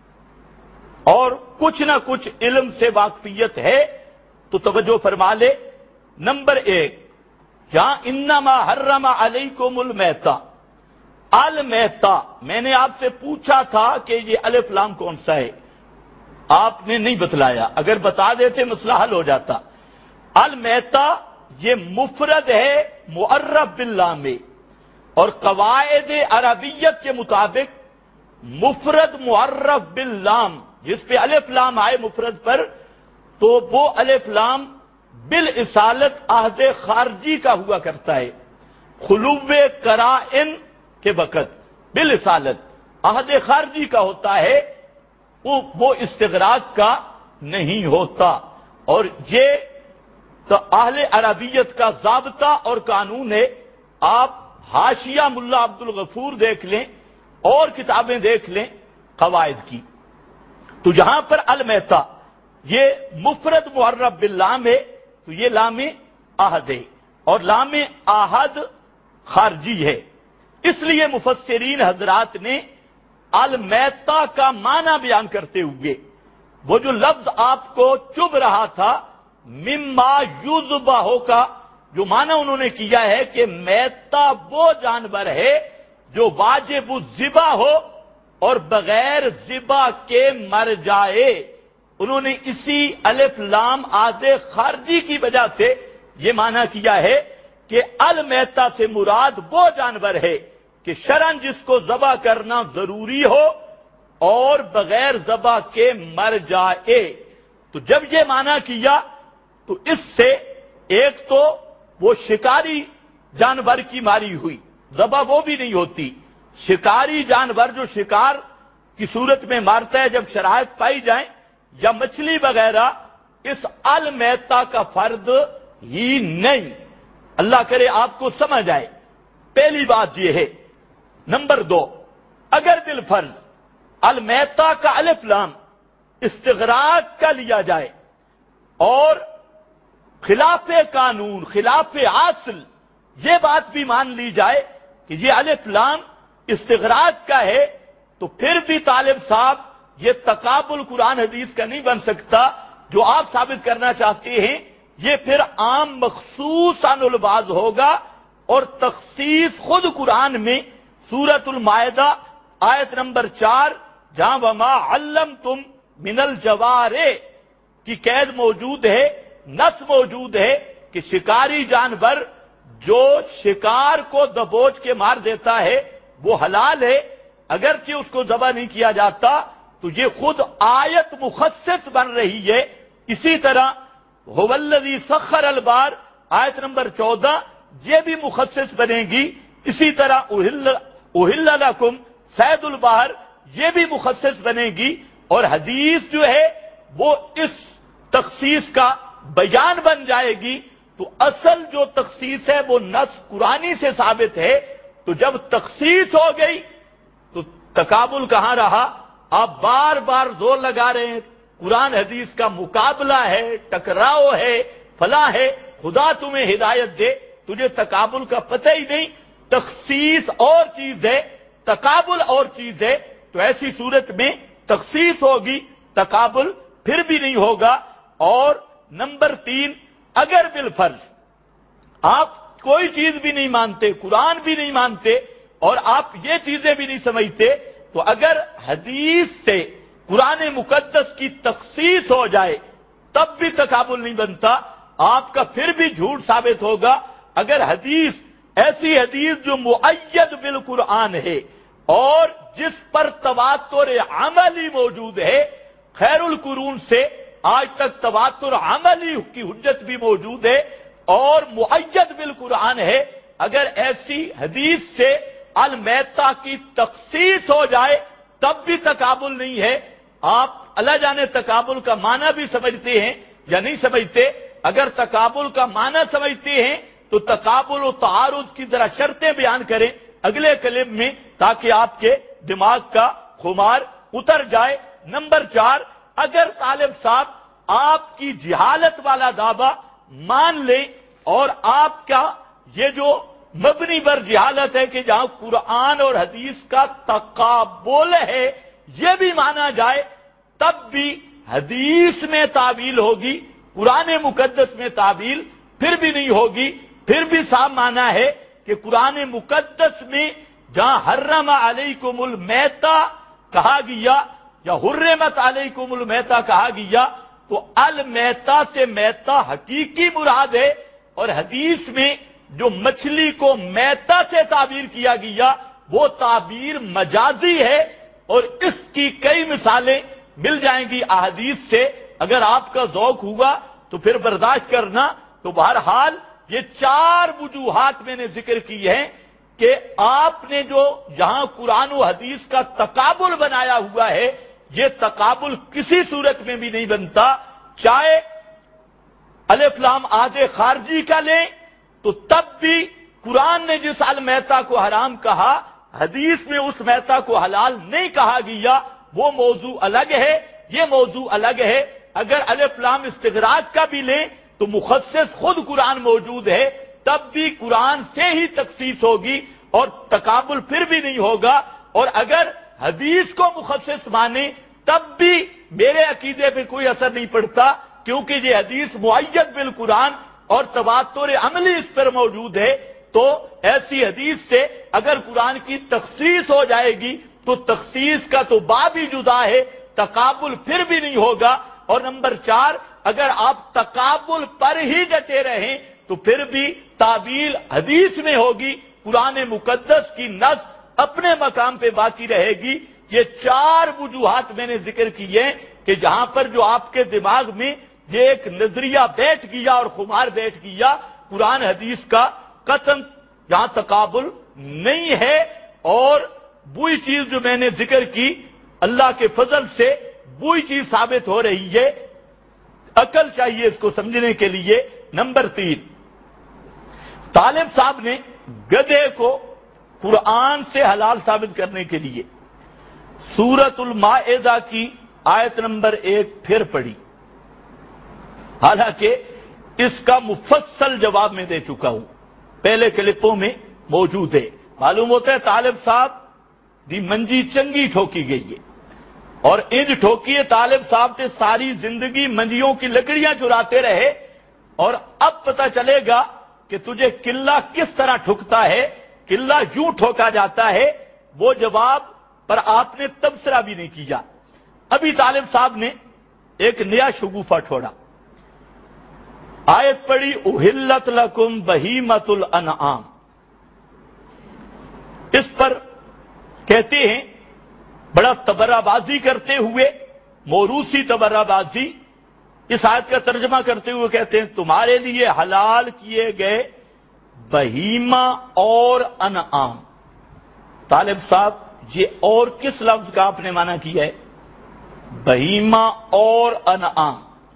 اور کچھ نہ کچھ علم سے واقفیت ہے تو توجہ فرما لے۔ نمبر 1، جہاں انما حرم علیکم المیتا، المیتا، میں نے آپ سے پوچھا تھا کہ یہ الف لام کون سا ہے، آپ نے نہیں بتلایا، اگر بتا دیتے مسئلہ حل ہو جاتا۔ المیتا یہ مفرد ہے معرف باللام، اور قواعد عربیت کے مطابق مفرد معرف باللام جس پہ الف لام آئے مفرد پر، تو وہ الف لام بالاصالت عہد خارجی کا ہوا کرتا ہے، خلو قرائن کے وقت بالاصالت عہد خارجی کا ہوتا ہے، وہ استغراق کا نہیں ہوتا۔ اور یہ تو اہل عربیت کا ضابطہ اور قانون ہے۔ آپ حاشیہ ملا عبد الغفور دیکھ لیں اور کتابیں دیکھ لیں قواعد کی، تو جہاں پر المیتا یہ مفرد معرب باللام ہے تو یہ لام عہد ہے، اور لام عہد خارجی ہے۔ اس لیے مفسرین حضرات نے المیتہ کا معنی بیان کرتے ہوئے وہ جو لفظ آپ کو چبھ رہا تھا مما یذبح کا جو معنی انہوں نے کیا ہے کہ میتہ وہ جانور ہے جو واجب الذبح ہو اور بغیر ذبح کے مر جائے۔ انہوں نے اسی الف لام عہد خارجی کی وجہ سے یہ معنی کیا ہے کہ المیتہ سے مراد وہ جانور ہے کہ شرعاً جس کو ذبح کرنا ضروری ہو اور بغیر ذبح کے مر جائے۔ تو جب یہ معنی کیا تو اس سے ایک تو وہ شکاری جانور کی ماری ہوئی، ذبح وہ بھی نہیں ہوتی، شکاری جانور جو شکار کی صورت میں مارتا ہے جب شرائط پائی جائیں، یا مچھلی وغیرہ، اس المیتہ کا فرد ہی نہیں۔ اللہ کرے آپ کو سمجھ آئے۔ پہلی بات یہ ہے۔ نمبر 2، اگر بالفرض المیتہ کا الف لام استغراق کا لیا جائے اور خلاف قانون خلاف اصل یہ بات بھی مان لی جائے کہ یہ الف لام استغراق کا ہے، تو پھر بھی طالب صاحب یہ تقابل قرآن حدیث کا نہیں بن سکتا جو آپ ثابت کرنا چاہتے ہیں۔ یہ پھر عام مخصوص عن البعض ہوگا، اور تخصیص خود قرآن میں سورۃ المائدہ آیت نمبر 4 جہاں وما علمتم من الجوارح کی قید موجود ہے، نص موجود ہے کہ شکاری جانور جو شکار کو دبوچ کے مار دیتا ہے وہ حلال ہے، اگرچہ اس کو ذبح نہیں کیا جاتا، تو یہ خود آیت مخصص بن رہی ہے۔ اسی طرح هو الذی سخر البحر آیت نمبر 14 یہ بھی مخصص بنے گی۔ اسی طرح احل لکم صید البحر یہ بھی مخصص بنے گی، اور حدیث جو ہے وہ اس تخصیص کا بیان بن جائے گی۔ تو اصل جو تخصیص ہے وہ نص قرآنی سے ثابت ہے، تو جب تخصیص ہو گئی تو تقابل کہاں رہا؟ آپ بار بار زور لگا رہے ہیں قرآن حدیث کا مقابلہ ہے، ٹکراؤ ہے، فلاں ہے۔ خدا تمہیں ہدایت دے، تجھے تقابل کا پتہ ہی نہیں۔ تخصیص اور چیز ہے، تقابل اور چیز ہے، تو ایسی صورت میں تخصیص ہوگی، تقابل پھر بھی نہیں ہوگا۔ اور نمبر 3، اگر بالفرض آپ کوئی چیز بھی نہیں مانتے، قرآن بھی نہیں مانتے، اور آپ یہ چیزیں بھی نہیں سمجھتے، تو اگر حدیث سے قرآن مقدس کی تخصیص ہو جائے تب بھی تقابل نہیں بنتا، آپ کا پھر بھی جھوٹ ثابت ہوگا۔ اگر حدیث ایسی حدیث جو مؤید بالقرآن ہے اور جس پر تواتر عملی موجود ہے، خیر القرون سے آج تک تواتر عملی کی حجت بھی موجود ہے اور مؤید بالقرآن ہے، اگر ایسی حدیث سے المیتہ کی تخصیص ہو جائے تب بھی تقابل نہیں ہے۔ آپ اللہ جانے تقابل کا معنی بھی سمجھتے ہیں یا نہیں سمجھتے؟ اگر تقابل کا معنی سمجھتے ہیں تو تقابل و تعارض کی ذرا شرطیں بیان کریں اگلے کلم میں، تاکہ آپ کے دماغ کا خمار اتر جائے۔ نمبر 4، اگر طالب صاحب آپ کی جہالت والا دعویٰ مان لیں اور آپ کا یہ جو مبنی بر جہالت ہے کہ جہاں قرآن اور حدیث کا تقابل ہے یہ بھی مانا جائے، تب بھی حدیث میں تعویل ہوگی، قرآن مقدس میں تعویل پھر بھی نہیں ہوگی۔ پھر بھی صاحب مانا ہے کہ قرآن مقدس میں جہاں حرم علیکم المیتہ کہا گیا یا حرمت علیکم المیتہ کہا گیا تو المیتہ سے میتہ حقیقی مراد ہے، اور حدیث میں جو مچھلی کو میتہ سے تعبیر کیا گیا وہ تعبیر مجازی ہے، اور اس کی کئی مثالیں مل جائیں گی احادیث سے۔ اگر آپ کا ذوق ہوا تو پھر برداشت کرنا۔ تو بہرحال یہ 4 وجوہات میں نے ذکر کی ہیں کہ آپ نے جو یہاں قرآن و حدیث کا تقابل بنایا ہوا ہے یہ تقابل کسی صورت میں بھی نہیں بنتا، چاہے الف لام عہد خارجی کا لیں تو تب بھی قرآن نے جس المیتہ کو حرام کہا حدیث میں اس میتہ کو حلال نہیں کہا گیا، وہ موضوع الگ ہے، یہ موضوع الگ ہے۔ اگر الف لام استغراق کا بھی لیں تو مخصص خود قرآن موجود ہے، تب بھی قرآن سے ہی تخصیص ہوگی اور تقابل پھر بھی نہیں ہوگا۔ اور اگر حدیث کو مخصص مانے تب بھی میرے عقیدے پہ کوئی اثر نہیں پڑتا، کیونکہ یہ حدیث معید بالقرآن اور تواتر عملی اس پر موجود ہے۔ تو ایسی حدیث سے اگر قرآن کی تخصیص ہو جائے گی تو تخصیص کا تو باب ہی جدا ہے، تقابل پھر بھی نہیں ہوگا۔ اور نمبر 4، اگر آپ تقابل پر ہی ڈٹے رہیں تو پھر بھی تعویل حدیث میں ہوگی، قرآن مقدس کی نص اپنے مقام پہ باقی رہے گی۔ یہ 4 وجوہات میں نے ذکر کیے کہ جہاں پر جو آپ کے دماغ میں یہ ایک نظریہ بیٹھ گیا اور خمار بیٹھ گیا، قرآن حدیث کا قطعاً یہاں تقابل نہیں ہے۔ اور وہی چیز جو میں نے ذکر کی، اللہ کے فضل سے وہی چیز ثابت ہو رہی ہے۔ عقل چاہیے اس کو سمجھنے کے لیے۔ نمبر 3، طالب صاحب نے گدھے کو قرآن سے حلال ثابت کرنے کے لیے سورۃ المائدہ کی آیت نمبر 1 پھر پڑھی، حالانکہ اس کا مفصل جواب میں دے چکا ہوں، پہلے کلپوں میں موجود ہے۔ معلوم ہوتا ہے طالب صاحب دی منجی چنگی ٹھوکی گئی ہے، اور انج ٹھوکی ہے طالب صاحب نے ساری زندگی منجیوں کی لکڑیاں چراتے رہے، اور اب پتہ چلے گا کہ تجھے قلعہ کس طرح ٹھکتا ہے، قلعہ یوں ٹھوکا جاتا ہے۔ وہ جواب پر آپ نے تبصرہ بھی نہیں کیا۔ ابھی طالب صاحب نے ایک نیا شگوفہ چھوڑا، آیت پڑھی احلت لکم بہیمۃ الانعام۔ اس پر کہتے ہیں بڑا تبرہ بازی کرتے ہوئے، موروثی تبرہ بازی، اس آیت کا ترجمہ کرتے ہوئے کہتے ہیں تمہارے لیے حلال کیے گئے بہیمہ اور انعام۔ طالب صاحب یہ اور کس لفظ کا آپ نے معنی کیا ہے؟ بہیمہ اور انعام۔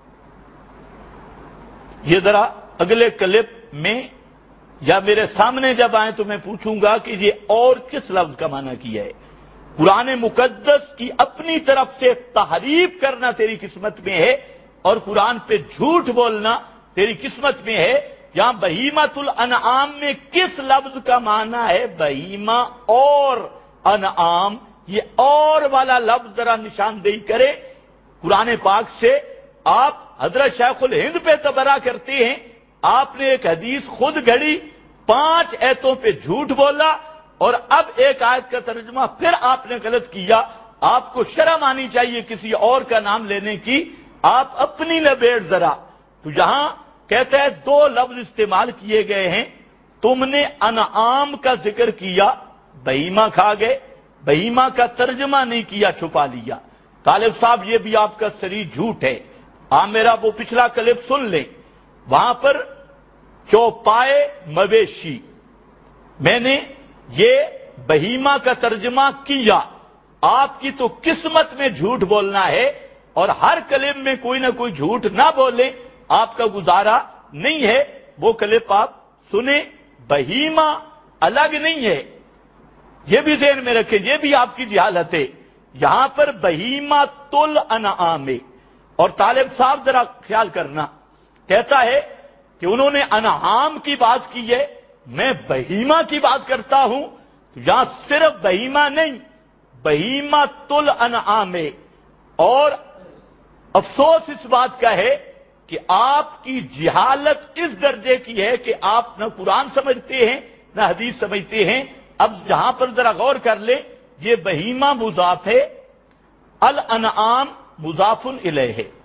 یہ ذرا اگلے کلپ میں یا میرے سامنے جب آئیں تو میں پوچھوں گا کہ یہ اور کس لفظ کا معنی کیا ہے۔ قرآن مقدس کی اپنی طرف سے تحریف کرنا تیری قسمت میں ہے، اور قرآن پہ جھوٹ بولنا تیری قسمت میں ہے۔ یہاں بہیمۃ الانعام میں کس لفظ کا معنی ہے بہیمہ اور انعام؟ یہ اور والا لفظ ذرا نشاندہی کرے قرآن پاک سے۔ آپ حضرت شیخ الہند پہ تبرہ کرتے ہیں، آپ نے ایک حدیث خود گھڑی، 5 ایتوں پہ جھوٹ بولا، اور اب ایک آیت کا ترجمہ پھر آپ نے غلط کیا۔ آپ کو شرم آنی چاہیے کسی اور کا نام لینے کی، آپ اپنی لبیٹ ذرا۔ تو یہاں کہتا ہے 2 لفظ استعمال کیے گئے ہیں، تم نے انعام کا ذکر کیا، بہیمہ کھا گئے، بہیمہ کا ترجمہ نہیں کیا، چھپا لیا۔ طالب صاحب یہ بھی آپ کا سری جھوٹ ہے۔ آپ میرا وہ پچھلا کلپ سن لیں، وہاں پر چوپائے مویشی میں نے یہ بہیمہ کا ترجمہ کیا۔ آپ کی تو قسمت میں جھوٹ بولنا ہے، اور ہر کلپ میں کوئی نہ کوئی جھوٹ نہ بولیں، آپ کا گزارا نہیں ہے۔ وہ کلپ آپ سنیں، بہیمہ الگ نہیں ہے، یہ بھی ذہن میں رکھیں، یہ بھی آپ کی جہالت ہے۔ یہاں پر بہیمۃ الانعام ہے، اور طالب صاحب ذرا خیال کرنا، کہتا ہے کہ انہوں نے انعام کی بات کی ہے، میں بہیمہ کی بات کرتا ہوں۔ تو یہاں صرف بہیمہ نہیں، بہیمۃ الانعام ہے۔ اور افسوس اس بات کا ہے کہ آپ کی جہالت اس درجے کی ہے کہ آپ نہ قرآن سمجھتے ہیں نہ حدیث سمجھتے ہیں۔ اب جہاں پر ذرا غور کر لیں، یہ بہیمہ مضاف ہے، الانعام مضاف الیہ ہے،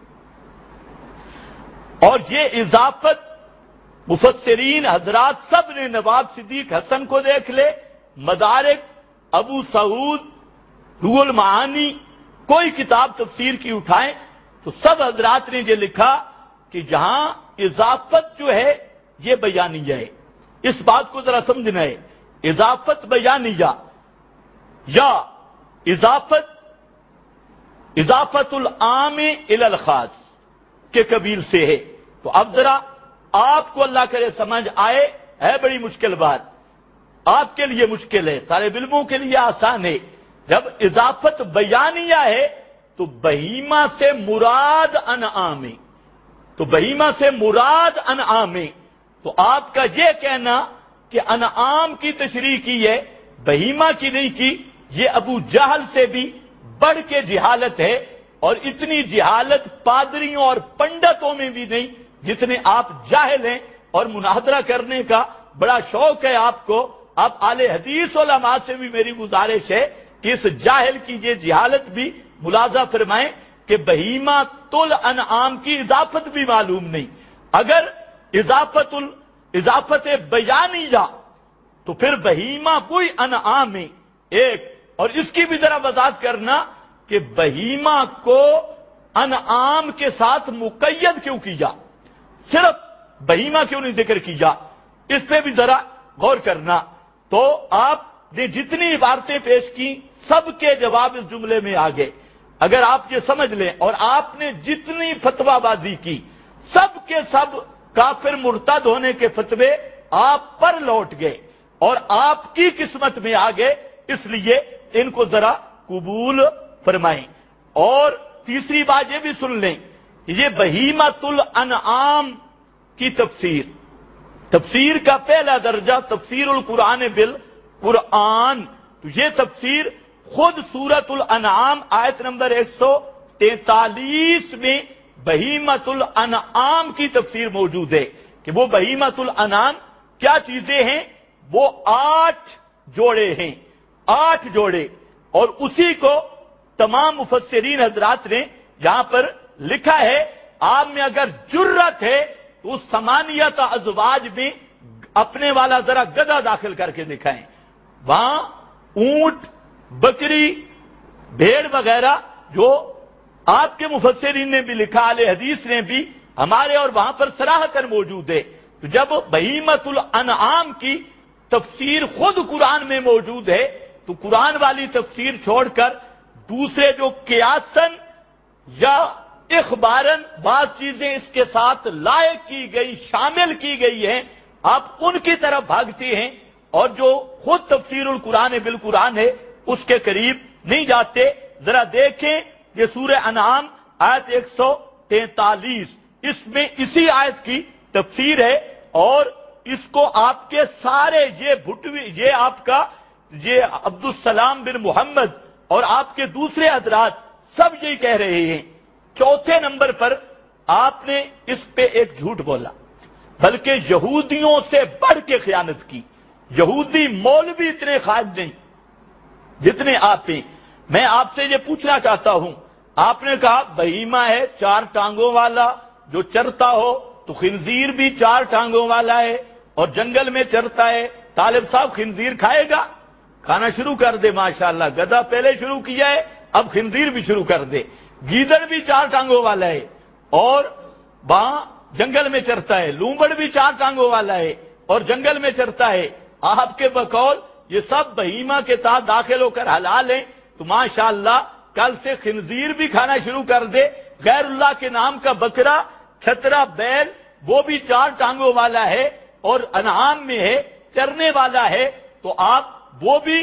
اور یہ اضافت مفسرین حضرات سب نے، نواب صدیق حسن کو دیکھ لے، مدارک، ابو سعود، روح المعانی، کوئی کتاب تفسیر کی اٹھائیں تو سب حضرات نے یہ لکھا کہ جہاں اضافت جو ہے یہ بیانیہ ہے۔ اس بات کو ذرا سمجھنا ہے، اضافت بیانیہ یا اضافت العام الی الخاص کے قبیل سے ہے۔ تو اب ذرا آپ کو اللہ کرے سمجھ آئے، ہے بڑی مشکل بات، آپ کے لیے مشکل ہے، طالب علموں کے لیے آسان ہے۔ جب اضافت بیانیہ ہے تو بہیمہ سے مراد انعام، تو بہیمہ سے مراد انعام، تو آپ کا یہ کہنا کہ انعام کی تشریح کی ہے بہیمہ کی نہیں کی، یہ ابو جہل سے بھی بڑھ کے جہالت ہے، اور اتنی جہالت پادریوں اور پنڈتوں میں بھی نہیں جتنے آپ جاہل ہیں، اور مناظرہ کرنے کا بڑا شوق ہے آپ کو۔ اب اہل حدیث علماء سے بھی میری گزارش ہے کہ اس جاہل کی یہ جہالت بھی ملاحظہ فرمائیں کہ بہیمہ الانعام کی اضافت بھی معلوم نہیں۔ اگر اضافت بیانیہ تو پھر بہیمہ کوئی انعام ہے ایک، اور اس کی بھی ذرا وضاحت کرنا کہ بہیمہ کو انعام کے ساتھ مقید کیوں کیا، صرف بہیمہ کیوں نہیں ذکر کیا، اس پہ بھی ذرا غور کرنا۔ تو آپ نے جتنی عبارتیں پیش کی سب کے جواب اس جملے میں آ گئے، اگر آپ یہ سمجھ لیں، اور آپ نے جتنی فتویٰ بازی کی سب کے سب کافر مرتد ہونے کے فتوے آپ پر لوٹ گئے اور آپ کی قسمت میں آ گئے، اس لیے ان کو ذرا قبول فرمائیں۔ اور تیسری بات یہ بھی سن لیں کہ یہ بہیمۃ الانعام کی تفسیر کا پہلا درجہ تفسیر القرآن بالقرآن، تو یہ تفسیر خود سورۃ الانعام آیت نمبر 143 میں بہیمۃ الانعام کی تفسیر موجود ہے کہ وہ بہیمۃ الانعام کیا چیزیں ہیں، وہ 8 جوڑے ہیں، 8 جوڑے، اور اسی کو تمام مفسرین حضرات نے یہاں پر لکھا ہے۔ آپ میں اگر جرت ہے تو اس ثمانیۃ ازواج میں اپنے والا ذرا گدھا داخل کر کے دکھائیں، وہاں اونٹ، بکری، بھیڑ وغیرہ جو آپ کے مفسرین نے بھی لکھا، اہل حدیث نے بھی، ہمارے اور وہاں پر صراحتاً موجود ہے۔ تو جب بہیمۃ الانعام کی تفسیر خود قرآن میں موجود ہے تو قرآن والی تفسیر چھوڑ کر دوسرے جو قیاسن یا اخبارن بعض چیزیں اس کے ساتھ لائق کی گئی، شامل کی گئی ہیں، آپ ان کی طرف بھاگتے ہیں، اور جو خود تفسیر القرآن بالقرآن ہے اس کے قریب نہیں جاتے۔ ذرا دیکھیں یہ سورہ انعام آیت 143، اس میں اسی آیت کی تفسیر ہے، اور اس کو آپ کے سارے یہ بھٹوی، یہ آپ کا یہ عبدالسلام بن محمد اور آپ کے دوسرے حضرات سب یہی کہہ رہے ہیں۔ چوتھے نمبر پر آپ نے اس پہ ایک جھوٹ بولا، بلکہ یہودیوں سے بڑھ کے خیانت کی۔ یہودی مولوی اتنے خائن نہیں جتنے آپ ہیں۔ میں آپ سے یہ پوچھنا چاہتا ہوں، آپ نے کہا بہیمہ ہے 4 ٹانگوں والا جو چرتا ہو، تو خنزیر بھی 4 ٹانگوں والا ہے اور جنگل میں چرتا ہے، طالب صاحب خنزیر کھائے گا؟ کھانا شروع کر دے، ماشاءاللہ گدھا پہلے شروع کیا ہے، اب خنزیر بھی شروع کر دے۔ گیدڑ بھی 4 ٹانگوں والا ہے اور وہاں جنگل میں چرتا ہے، لومبڑ بھی 4 ٹانگوں والا ہے اور جنگل میں چرتا ہے۔ آپ کے بقول یہ سب بہیمہ کے تحت داخل ہو کر حلال ہیں، تو ماشاءاللہ کل سے خنزیر بھی کھانا شروع کر دے۔ غیر اللہ کے نام کا بکرا، چھترا، بیل، وہ بھی 4 ٹانگوں والا ہے اور انعام میں ہے، چرنے والا ہے، تو آپ وہ بھی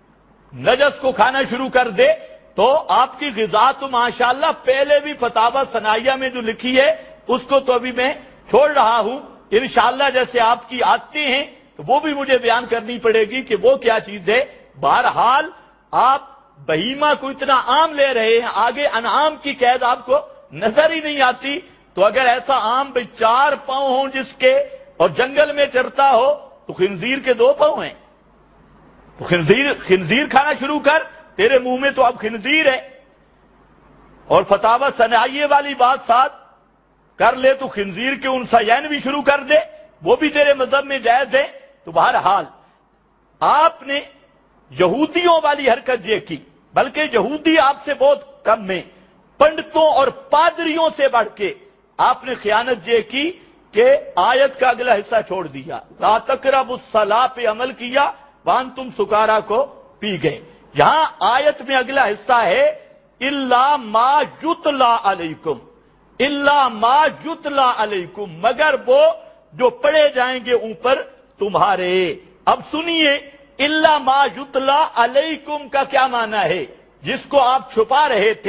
نجس کو کھانا شروع کر دے، تو آپ کی غذا تو ماشاءاللہ پہلے بھی فتاوی ثنائیہ میں جو لکھی ہے اس کو تو ابھی میں چھوڑ رہا ہوں، انشاءاللہ جیسے آپ کی عادتیں ہیں تو وہ بھی مجھے بیان کرنی پڑے گی کہ وہ کیا چیز ہے۔ بہرحال آپ بہیمہ کو اتنا عام لے رہے ہیں، آگے انعام کی قید آپ کو نظر ہی نہیں آتی۔ تو اگر ایسا عام بھئی 4 پاؤں ہوں جس کے اور جنگل میں چرتا ہو تو خنزیر کے 2 پاؤں ہیں، تو خنزیر کھانا شروع کر، تیرے منہ میں تو اب خنزیر ہے۔ اور فتاوی ثنائیہ والی بات ساتھ کر لے تو خنزیر کے انثیین بھی شروع کر دے، وہ بھی تیرے مذہب میں جائز ہے۔ تو بہرحال آپ نے یہودیوں والی حرکت یہ کی، بلکہ یہودی آپ سے بہت کم میں، پنڈتوں اور پادریوں سے بڑھ کے آپ نے خیانت یہ کی کہ آیت کا اگلا حصہ چھوڑ دیا، لا تقربوا الصلاۃ پہ عمل کیا، وانتم سکارا کو پی گئے۔ یہاں آیت میں اگلا حصہ ہے الا ما یتلی علیکم، الا ما یتلی علیکم، مگر وہ جو پڑھے جائیں گے اوپر تمہارے۔ اب سنیے الا ما یتلی علیکم کا کیا معنی ہے؟ جس کو آپ چھپا رہے تھے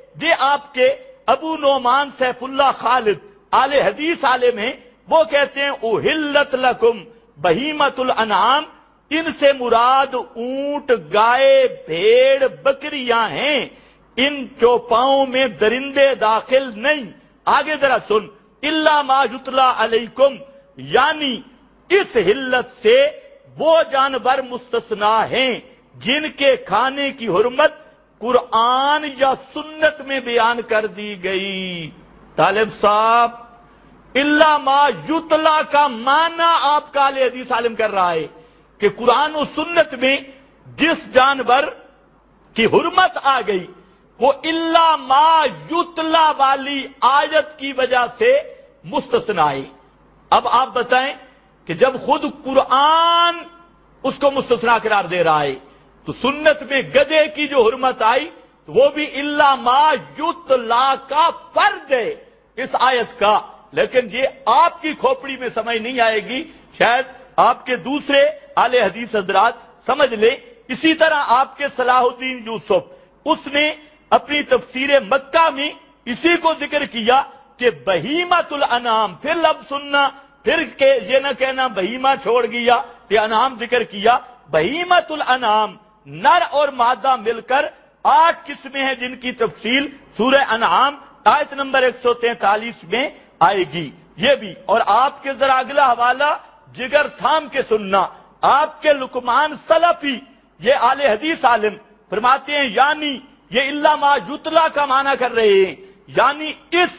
یہ آپ کے ابو نعمان سیف اللہ خالد آل حدیث عالم ہیں، وہ کہتے ہیں احلت لکم بہیمۃ الانعام، ان سے مراد اونٹ، گائے، بھیڑ، بکریاں ہیں، ان چوپاؤں میں درندے داخل نہیں۔ آگے ذرا سن، الا ما یتلی علیکم، یعنی اس حلت سے وہ جانور مستثنا ہیں جن کے کھانے کی حرمت قرآن یا سنت میں بیان کر دی گئی۔ طالب صاحب، الا ما یتلی کا معنی آپ کا اہل حدیث عالم کر رہا ہے کہ قرآن و سنت میں جس جانور کی حرمت آ گئی وہ الا ما یتلی والی آیت کی وجہ سے مستثنا ہے۔ اب آپ بتائیں کہ جب خود قرآن اس کو مستثنا قرار دے رہا ہے تو سنت میں گدھے کی جو حرمت آئی تو وہ بھی الا ما یتلی کا فرد ہے اس آیت کا، لیکن یہ آپ کی کھوپڑی میں سمجھ نہیں آئے گی، شاید آپ کے دوسرے اہل حدیث حضرات سمجھ لیں۔ اسی طرح آپ کے صلاح الدین یوسف، اس نے اپنی تفسیر مکہ میں اسی کو ذکر کیا کہ بہیمۃ الانعام، پھر لفظ سننا، پھر کہ یہ نہ کہنا بہیمہ چھوڑ گیا، یہ انعام ذکر کیا۔ بہیمۃ الانعام نر اور مادہ مل کر 8 قسمیں ہیں جن کی تفصیل سورہ انعام آیت نمبر 143 میں آئے گی۔ یہ بھی، اور آپ کے ذرا اگلا حوالہ جگر تھام کے سننا، آپ کے لقمان سلفی یہ اہل حدیث عالم فرماتے ہیں یعنی یہ الا ما یتلی کا معنی کر رہے ہیں، یعنی اس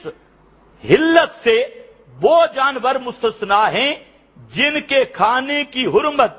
حلت سے وہ جانور مستثنا ہیں جن کے کھانے کی حرمت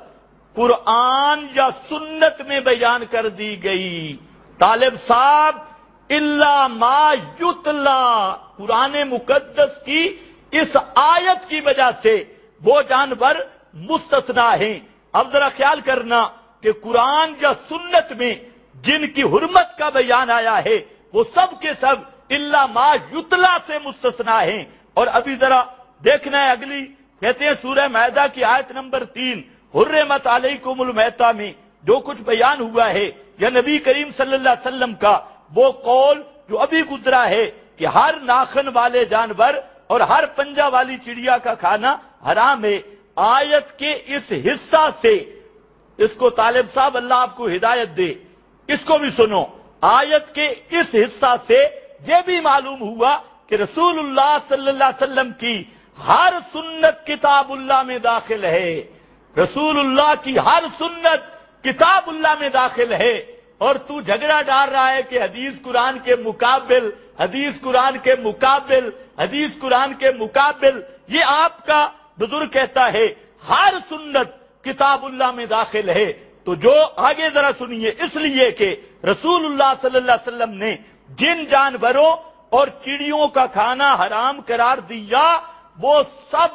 قرآن یا سنت میں بیان کر دی گئی۔ طالب صاحب، الا ما یتلی قرآن مقدس کی اس آیت کی وجہ سے وہ جانور مستثنا ہیں۔ اب ذرا خیال کرنا کہ قرآن یا سنت میں جن کی حرمت کا بیان آیا ہے وہ سب کے سب الا ما یتلی سے مستثنا ہیں۔ اور ابھی ذرا دیکھنا ہے اگلی، کہتے ہیں سورہ مائدہ کی آیت نمبر 3، حرمت علیکم المیتہ میں جو کچھ بیان ہوا ہے یا نبی کریم صلی اللہ علیہ وسلم کا وہ قول جو ابھی گزرا ہے کہ ہر ناخن والے جانور اور ہر پنجہ والی چڑیا کا کھانا حرام ہے، آیت کے اس حصہ سے، اس کو طالب صاحب اللہ آپ کو ہدایت دے، اس کو بھی سنو، آیت کے اس حصہ سے یہ بھی معلوم ہوا کہ رسول اللہ صلی اللہ علیہ وسلم کی ہر سنت کتاب اللہ میں داخل ہے، رسول اللہ کی ہر سنت کتاب اللہ میں داخل ہے، اور تو جھگڑا ڈال رہا ہے کہ حدیث قرآن کے مقابل، حدیث قرآن کے مقابل، حدیث قرآن کے مقابل، یہ آپ کا بزرگ کہتا ہے ہر سنت کتاب اللہ میں داخل ہے۔ تو جو آگے ذرا سنیے، اس لیے کہ رسول اللہ صلی اللہ علیہ وسلم نے جن جانوروں اور چڑیوں کا کھانا حرام قرار دیا وہ سب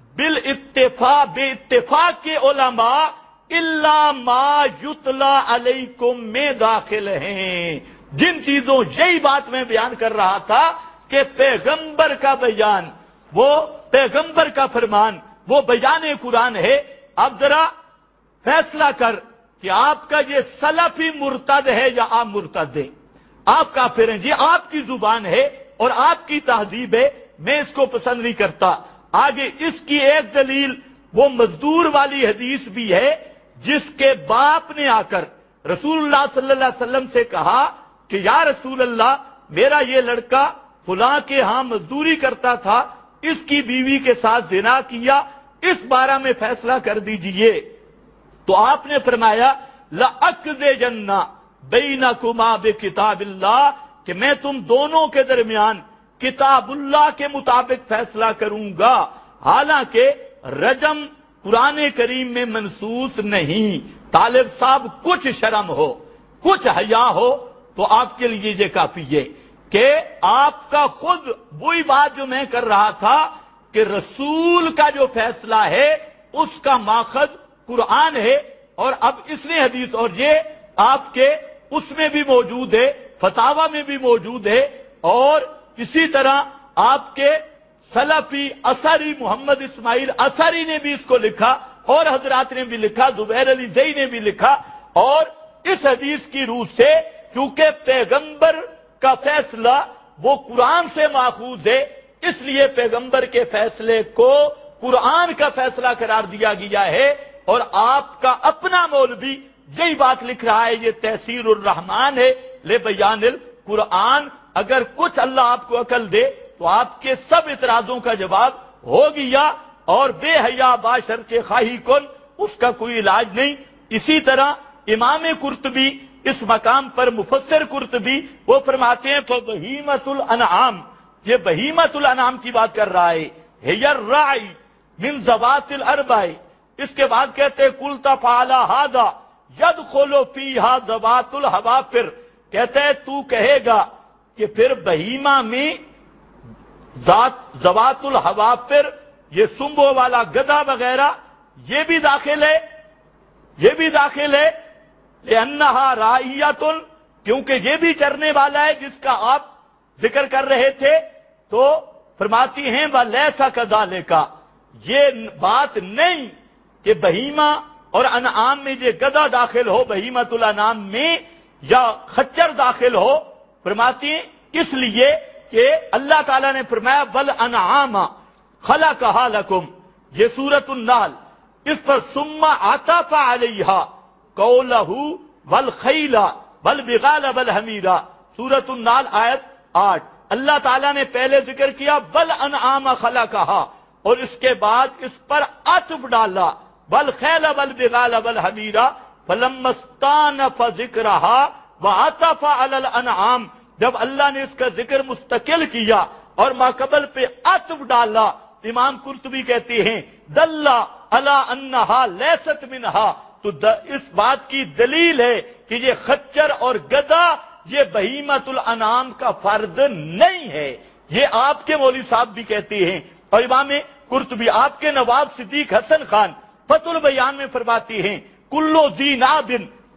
بالاتفاق، بے اتفاق کے علماء الا ما یتلی علیکم میں داخل ہیں۔ جن چیزوں، یہی بات میں بیان کر رہا تھا کہ پیغمبر کا بیان، وہ پیغمبر کا فرمان، وہ بیان قرآن ہے۔ اب ذرا فیصلہ کر کہ آپ کا یہ سلفی مرتد ہے یا آپ مرتد ہیں، آپ کافر ہیں، یہ آپ کی زبان ہے اور آپ کی تہذیب ہے، میں اس کو پسند نہیں کرتا۔ آگے اس کی ایک دلیل وہ مزدور والی حدیث بھی ہے جس کے باپ نے آ کر رسول اللہ صلی اللہ علیہ وسلم سے کہا کہ یا رسول اللہ، میرا یہ لڑکا فلاں کے ہاں مزدوری کرتا تھا، اس کی بیوی کے ساتھ زنا کیا، اس بارے میں فیصلہ کر دیجئے۔ تو آپ نے فرمایا لَأَقْضِيَنَّ بَيْنَكُمَا بِكِتَابِ اللَّهِ، کہ میں تم دونوں کے درمیان کتاب اللہ کے مطابق فیصلہ کروں گا، حالانکہ رجم قرآن کریم میں منصوص نہیں۔ طالب صاحب، کچھ شرم ہو، کچھ حیا ہو تو آپ کے لیے یہ کافی ہے کہ آپ کا خود وہی بات جو میں کر رہا تھا کہ رسول کا جو فیصلہ ہے اس کا ماخذ قرآن ہے، اور اب اس نے حدیث، اور یہ آپ کے اس میں بھی موجود ہے، فتاوی میں بھی موجود ہے، اور اسی طرح آپ کے سلفی اثری محمد اسماعیل اثری نے بھی اس کو لکھا، اور حضرات نے بھی لکھا، زبیر علی زئی نے بھی لکھا، اور اس حدیث کی روح سے چونکہ پیغمبر کا فیصلہ وہ قرآن سے ماخوذ ہے، اس لیے پیغمبر کے فیصلے کو قرآن کا فیصلہ قرار دیا گیا ہے۔ اور آپ کا اپنا مولوی یہی بات لکھ رہا ہے، یہ تحسیر الرحمان ہے لے بیان القرآن۔ اگر کچھ اللہ آپ کو عقل دے تو آپ کے سب اعتراضوں کا جواب ہو گیا، اور بے حیا باشر کے خواہی کن، اس کا کوئی علاج نہیں۔ اسی طرح امام قرطبی اس مقام پر مفسر قرطبی وہ فرماتے ہیں فبہیمۃ الانعام، یہ بہیمۃ الانعام کی بات کر رہا ہے، ہی الراعی من ذوات الاربع۔ اس کے بعد کہتے ہیں قل تفعلی ھذا یدخل فیھا ذوات الحوافر، کہتے ہیں تو کہے گا کہ پھر بہیمہ میں ذوات الحوافر، یہ سنبوں والا گدھا وغیرہ یہ بھی داخل ہے، یہ بھی داخل ہے، لأنہا راعیۃ، کیونکہ یہ بھی چرنے والا ہے جس کا آپ ذکر کر رہے تھے۔ تو فرماتی ہیں وَلَيْسَ كَذَلِكَ، یہ بات نہیں کہ بہیمہ اور انعام میں یہ گدھا داخل ہو بہیمۃ الانعام میں، یا خچر داخل ہو۔ فرماتی ہیں اس لیے کہ اللہ تعالیٰ نے فرمایا وَالْأَنْعَامَ خَلَقَهَا لَكُمْ، یہ سورۃ النحل، اس پر ثُمَّ عَطَفَ عَلَيْهَا قَوْلَهُ وَالْخَيْلَ وَالْبِغَالَ وَالْحَمِيرَ، سورۃ النحل آیت 8۔ اللہ تعالیٰ نے پہلے ذکر کیا وَالْأَنْعَامَ خَلَقَهَا، اور اس کے بعد اس پر عطف ڈالا وَالْخَيْلَ وَالْبِغَالَ وَالْحَمِيرَ فَلَمَّا اسْتَأْنَفَ ذِكْرَهَا وَعَطَفَ عَلَى الْأَنْعَامِ، جب اللہ نے اس کا ذکر مستقل کیا اور ماقبل پہ عطف ڈالا، امام قرطبی کہتے ہیں دل علی انہا لیست منہا، تو اس بات کی دلیل ہے کہ یہ خچر اور گدھا یہ بہیمۃ الانعام کا فرد نہیں ہے۔ یہ آپ کے مولوی صاحب بھی کہتے ہیں، اور امام قرطبی آپ کے نواب صدیق حسن خان فتح البیان میں فرماتی ہیں کلو ذی ناب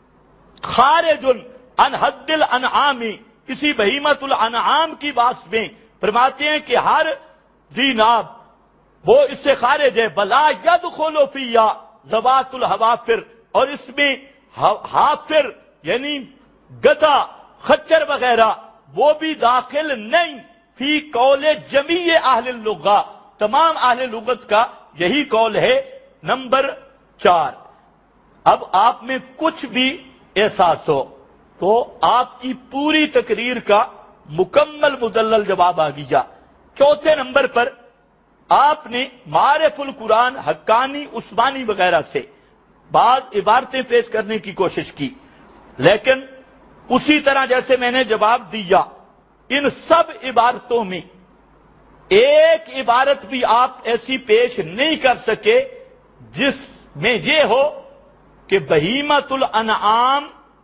خارج عن حد الانعام، کسی بہیمۃ الانعام کی بات میں فرماتے ہیں کہ ہر ذی ناب وہ اس سے خارج ہے، بلا یدخل فیہا ذوات الحوافر، اور اس میں حافر یعنی گدھا خچر وغیرہ وہ بھی داخل نہیں، فی قول جمیع اہل اللغہ، تمام اہل لغت کا یہی قول ہے۔ نمبر 4، اب آپ میں کچھ بھی احساس ہو تو آپ کی پوری تقریر کا مکمل مدلل جواب آ گیا۔ چوتھے نمبر پر آپ نے معارف القرآن حقانی عثمانی وغیرہ سے بعض عبارتیں پیش کرنے کی کوشش کی، لیکن اسی طرح جیسے میں نے جواب دیا ان سب عبارتوں میں ایک عبارت بھی آپ ایسی پیش نہیں کر سکے جس میں یہ ہو کہ بہیمۃ الانعام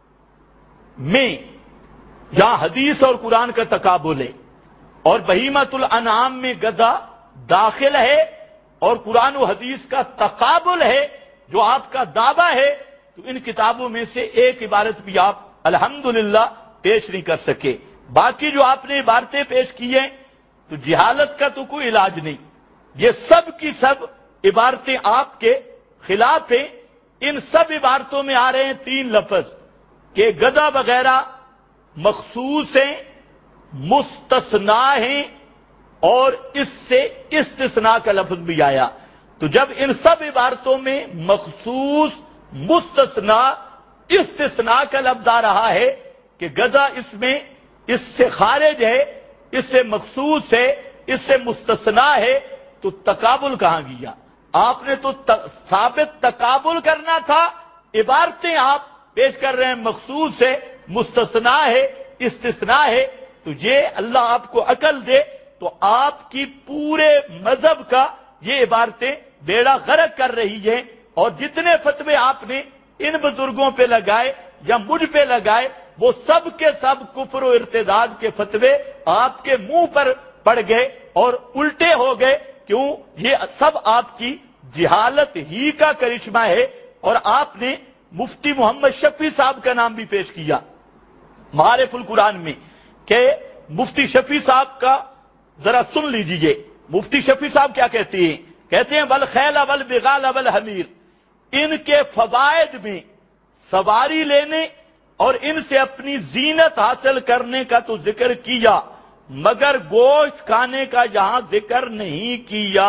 میں یا حدیث اور قرآن کا تقابل ہے، اور بہیمۃ الانعام میں گدھا داخل ہے اور قرآن و حدیث کا تقابل ہے جو آپ کا دعویٰ ہے، تو ان کتابوں میں سے ایک عبارت بھی آپ الحمدللہ پیش نہیں کر سکے۔ باقی جو آپ نے عبارتیں پیش کی ہیں تو جہالت کا تو کوئی علاج نہیں، یہ سب کی سب عبارتیں آپ کے خلاف ہیں۔ ان سب عبارتوں میں آ رہے ہیں 3 لفظ کہ گدھا وغیرہ مخصوص ہیں، مستثنا ہیں، اور اس سے استثناء کا لفظ بھی آیا۔ تو جب ان سب عبارتوں میں مخصوص، مستثنا، استثناء کا لفظ آ رہا ہے کہ گدھا اس میں اس سے خارج ہے، اس سے مخصوص ہے، اس سے مستثنا ہے، تو تقابل کہاں گیا؟ آپ نے تو ثابت تقابل کرنا تھا، عبارتیں آپ پیش کر رہے ہیں مخصوص ہے، مستثنا ہے، استثناء ہے۔ تو یہ اللہ آپ کو عقل دے تو آپ کی پورے مذہب کا یہ عبارتیں بیڑا غرق کر رہی ہیں، اور جتنے فتوے آپ نے ان بزرگوں پہ لگائے یا مجھ پہ لگائے وہ سب کے سب کفر و ارتداد کے فتوے آپ کے منہ پر پڑ گئے اور الٹے ہو گئے۔ کیوں؟ یہ سب آپ کی جہالت ہی کا کرشمہ ہے۔ اور آپ نے مفتی محمد شفیع صاحب کا نام بھی پیش کیا معارف القرآن میں کہ مفتی شفیع صاحب کا ذرا سن لیجئے۔ مفتی شفیع صاحب کیا کہتے ہیں؟ کہتے ہیں والخیل والبغال والحمیر، ان کے فوائد میں سواری لینے اور ان سے اپنی زینت حاصل کرنے کا تو ذکر کیا، مگر گوشت کھانے کا یہاں ذکر نہیں کیا،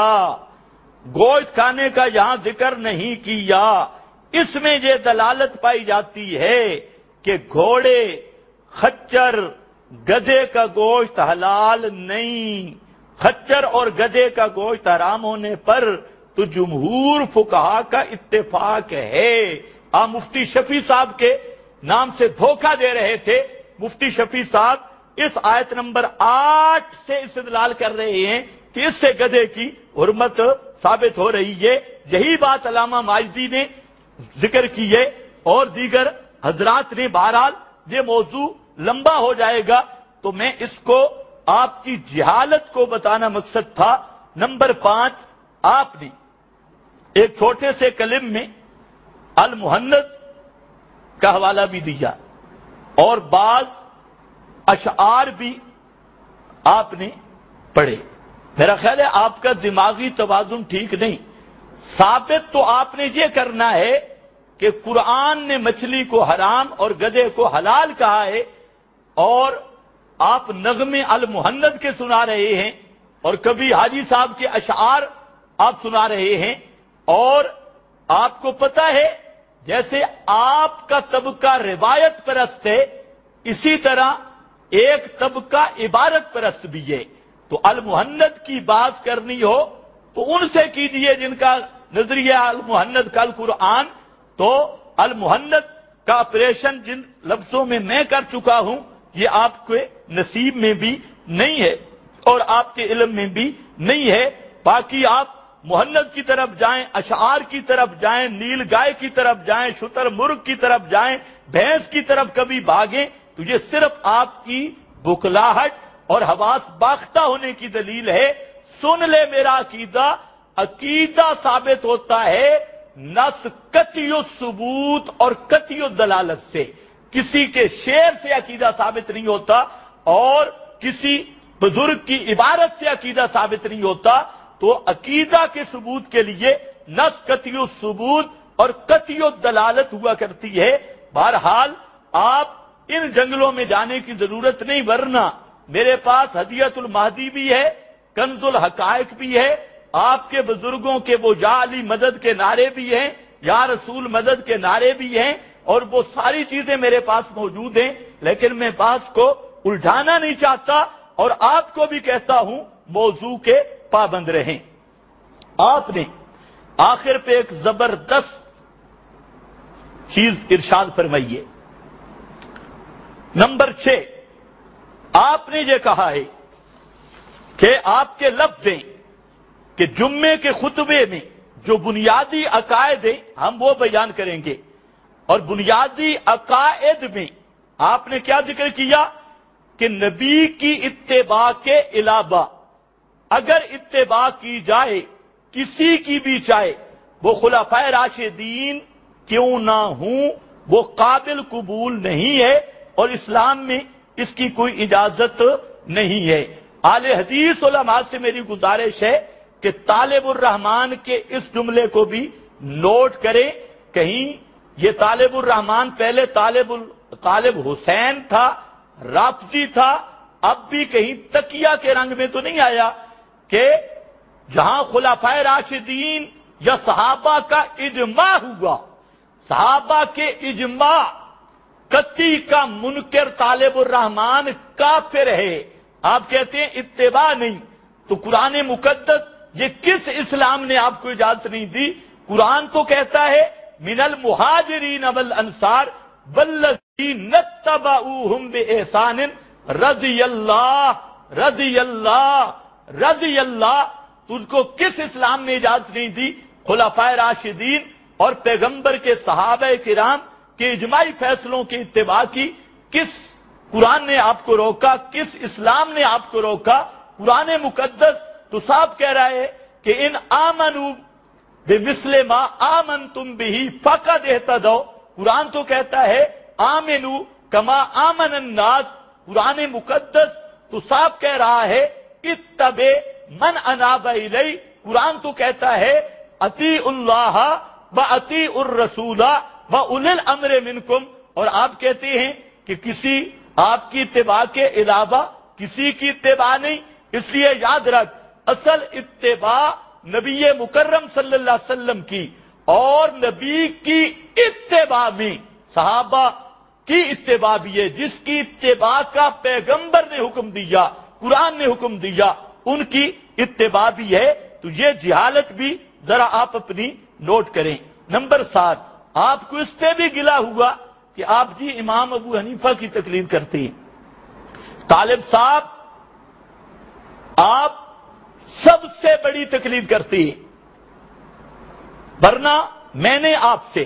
گوشت کھانے کا یہاں ذکر نہیں کیا۔ اس میں یہ دلالت پائی جاتی ہے کہ گھوڑے، خچر، گدھے کا گوشت حلال نہیں۔ خچر اور گدھے کا گوشت حرام ہونے پر تو جمہور فقہا کا اتفاق ہے۔ آپ مفتی شفیع صاحب کے نام سے دھوکہ دے رہے تھے۔ مفتی شفیع صاحب اس آیت نمبر 8 سے استدلال کر رہے ہیں کہ اس سے گدھے کی حرمت ثابت ہو رہی ہے۔ یہی بات علامہ ماجدی نے ذکر کی ہے اور دیگر حضرات نے۔ بہرحال یہ موضوع لمبا ہو جائے گا تو میں اس کو آپ کی جہالت کو بتانا مقصد تھا۔ نمبر 5، آپ نے ایک چھوٹے سے کلم میں المہند کا حوالہ بھی دیا اور بعض اشعار بھی آپ نے پڑھے۔ میرا خیال ہے آپ کا دماغی توازن ٹھیک نہیں۔ ثابت تو آپ نے یہ کرنا ہے کہ قرآن نے مچھلی کو حرام اور گدھے کو حلال کہا ہے، اور آپ نغمے المہند کے سنا رہے ہیں اور کبھی حاجی صاحب کے اشعار آپ سنا رہے ہیں، اور آپ کو پتہ ہے جیسے آپ کا طبقہ روایت پرست ہے، اسی طرح ایک طبقہ عبارت پرست بھی ہے۔ تو المہند کی بات کرنی ہو تو ان سے کیجئے جن کا نظریہ المہند کا قرآن۔ تو المہند کا آپریشن جن لفظوں میں میں کر چکا ہوں یہ آپ کے نصیب میں بھی نہیں ہے اور آپ کے علم میں بھی نہیں ہے۔ باقی آپ مہند کی طرف جائیں، اشعار کی طرف جائیں، نیل گائے کی طرف جائیں، شتر مرغ کی طرف جائیں، بھینس کی طرف کبھی بھاگیں، تو یہ صرف آپ کی بکلاہٹ اور حواس باختہ ہونے کی دلیل ہے۔ سن لے میرا عقیدہ، عقیدہ ثابت ہوتا ہے نص قطعی الثبوت اور قطعی الدلالت سے۔ کسی کے شعر سے عقیدہ ثابت نہیں ہوتا اور کسی بزرگ کی عبارت سے عقیدہ ثابت نہیں ہوتا۔ تو عقیدہ کے ثبوت کے لیے نص قطعی الثبوت اور قطعی الدلالت ہوا کرتی ہے۔ بہرحال آپ ان جنگلوں میں جانے کی ضرورت نہیں، ورنہ میرے پاس ہدیت المہدی بھی ہے، کنز الحقائق بھی ہے، آپ کے بزرگوں کے وہ یا علی مدد کے نعرے بھی ہیں، یا رسول مدد کے نعرے بھی ہیں، اور وہ ساری چیزیں میرے پاس موجود ہیں، لیکن میں بات کو الجھانا نہیں چاہتا اور آپ کو بھی کہتا ہوں موضوع کے پابند رہیں۔ آپ نے آخر پہ ایک زبردست چیز ارشاد فرمائیے۔ نمبر 6، آپ نے یہ کہا ہے کہ آپ کے لفظ ہیں کہ جمعے کے خطبے میں جو بنیادی عقائد ہیں ہم وہ بیان کریں گے، اور بنیادی عقائد میں آپ نے کیا ذکر کیا کہ نبی کی اتباع کے علاوہ اگر اتباع کی جائے کسی کی بھی، چاہے وہ خلفائے راشدین کیوں نہ ہوں، وہ قابل قبول نہیں ہے اور اسلام میں اس کی کوئی اجازت نہیں ہے۔ اہل حدیث علماء سے میری گزارش ہے کہ طالب الرحمن کے اس جملے کو بھی نوٹ کریں، کہیں یہ طالب الرحمن پہلے طالب حسین تھا، رافضی تھا، اب بھی کہیں تقیہ کے رنگ میں تو نہیں آیا کہ جہاں خلفائے راشدین یا صحابہ کا اجماع ہوا، صحابہ کے اجماع قطعی کا منکر طالب الرحمن کافر ہے، آپ کہتے ہیں اتباع نہیں، تو قرآن مقدس یہ کس اسلام نے آپ کو اجازت نہیں دی؟ قرآن تو کہتا ہے من المہاجرین والانصار والذین اتبعوہم بإحسان رضی اللہ رضی اللہ رضی اللہ۔ تجھ کو کس اسلام نے اجازت نہیں دی خلفائے راشدین اور پیغمبر کے صحابہ کرام کے اجماعی فیصلوں کی اتباع کی؟ کس قرآن نے آپ کو روکا؟ کس اسلام نے آپ کو روکا؟ قرآن مقدس تو صاحب کہہ رہا ہے کہ ان آمنوا بمثل ما آمنتم بہ فقد اہتدوا۔ قرآن تو کہتا ہے آمنوا کما آمن الناس۔ قرآن مقدس تو صاحب کہہ رہا ہے اتبع من اناب الی۔ قرآن تو کہتا ہے اطیعوا اللہ واطیعوا الرسول واولی الامر منکم، اور آپ کہتے ہیں کہ کسی آپ کی اتباع کے علاوہ کسی کی اتباع نہیں. اس لیے یاد رکھ، اصل اتباع نبی مکرم صلی اللہ علیہ وسلم کی، اور نبی کی اتباع میں صحابہ کی اتباع بھی ہے. جس کی اتباع کا پیغمبر نے حکم دیا، قرآن نے حکم دیا، ان کی اتباع بھی ہے. تو یہ جہالت بھی ذرا آپ اپنی نوٹ کریں. نمبر 7، آپ کو اس پہ بھی گلا ہوا کہ آپ جی امام ابو حنیفہ کی تقلید کرتے ہیں. طالب صاحب، آپ سب سے بڑی تقلید کرتے ہیں، ورنہ میں نے آپ سے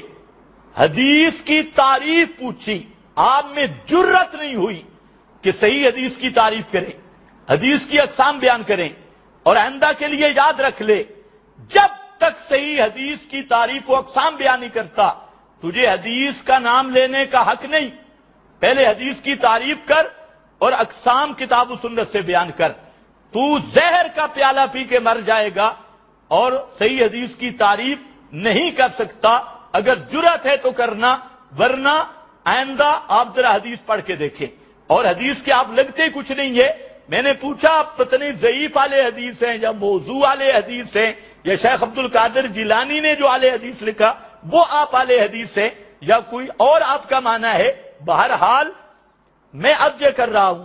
حدیث کی تعریف پوچھی، آپ میں جرت نہیں ہوئی کہ صحیح حدیث کی تعریف کریں، حدیث کی اقسام بیان کریں. اور آئندہ کے لیے یاد رکھ لے، جب تک صحیح حدیث کی تعریف و اقسام بیان نہیں کرتا، تجھے حدیث کا نام لینے کا حق نہیں. پہلے حدیث کی تعریف کر اور اقسام کتاب و سنت سے بیان کر. تو زہر کا پیالہ پی کے مر جائے گا اور صحیح حدیث کی تعریف نہیں کر سکتا. اگر جرت ہے تو کرنا، ورنہ آئندہ آپ ذرا حدیث پڑھ کے دیکھیں. اور حدیث کے آپ لگتے کچھ نہیں ہے. میں نے پوچھا آپ پتہ نہیں ضعیف والے حدیث ہیں یا موضوع والے حدیث ہیں، یا شیخ عبد القادر جیلانی نے جو والے حدیث لکھا وہ آپ والے حدیث ہیں، یا کوئی اور آپ کا معنی ہے. بہرحال میں اب یہ کر رہا ہوں،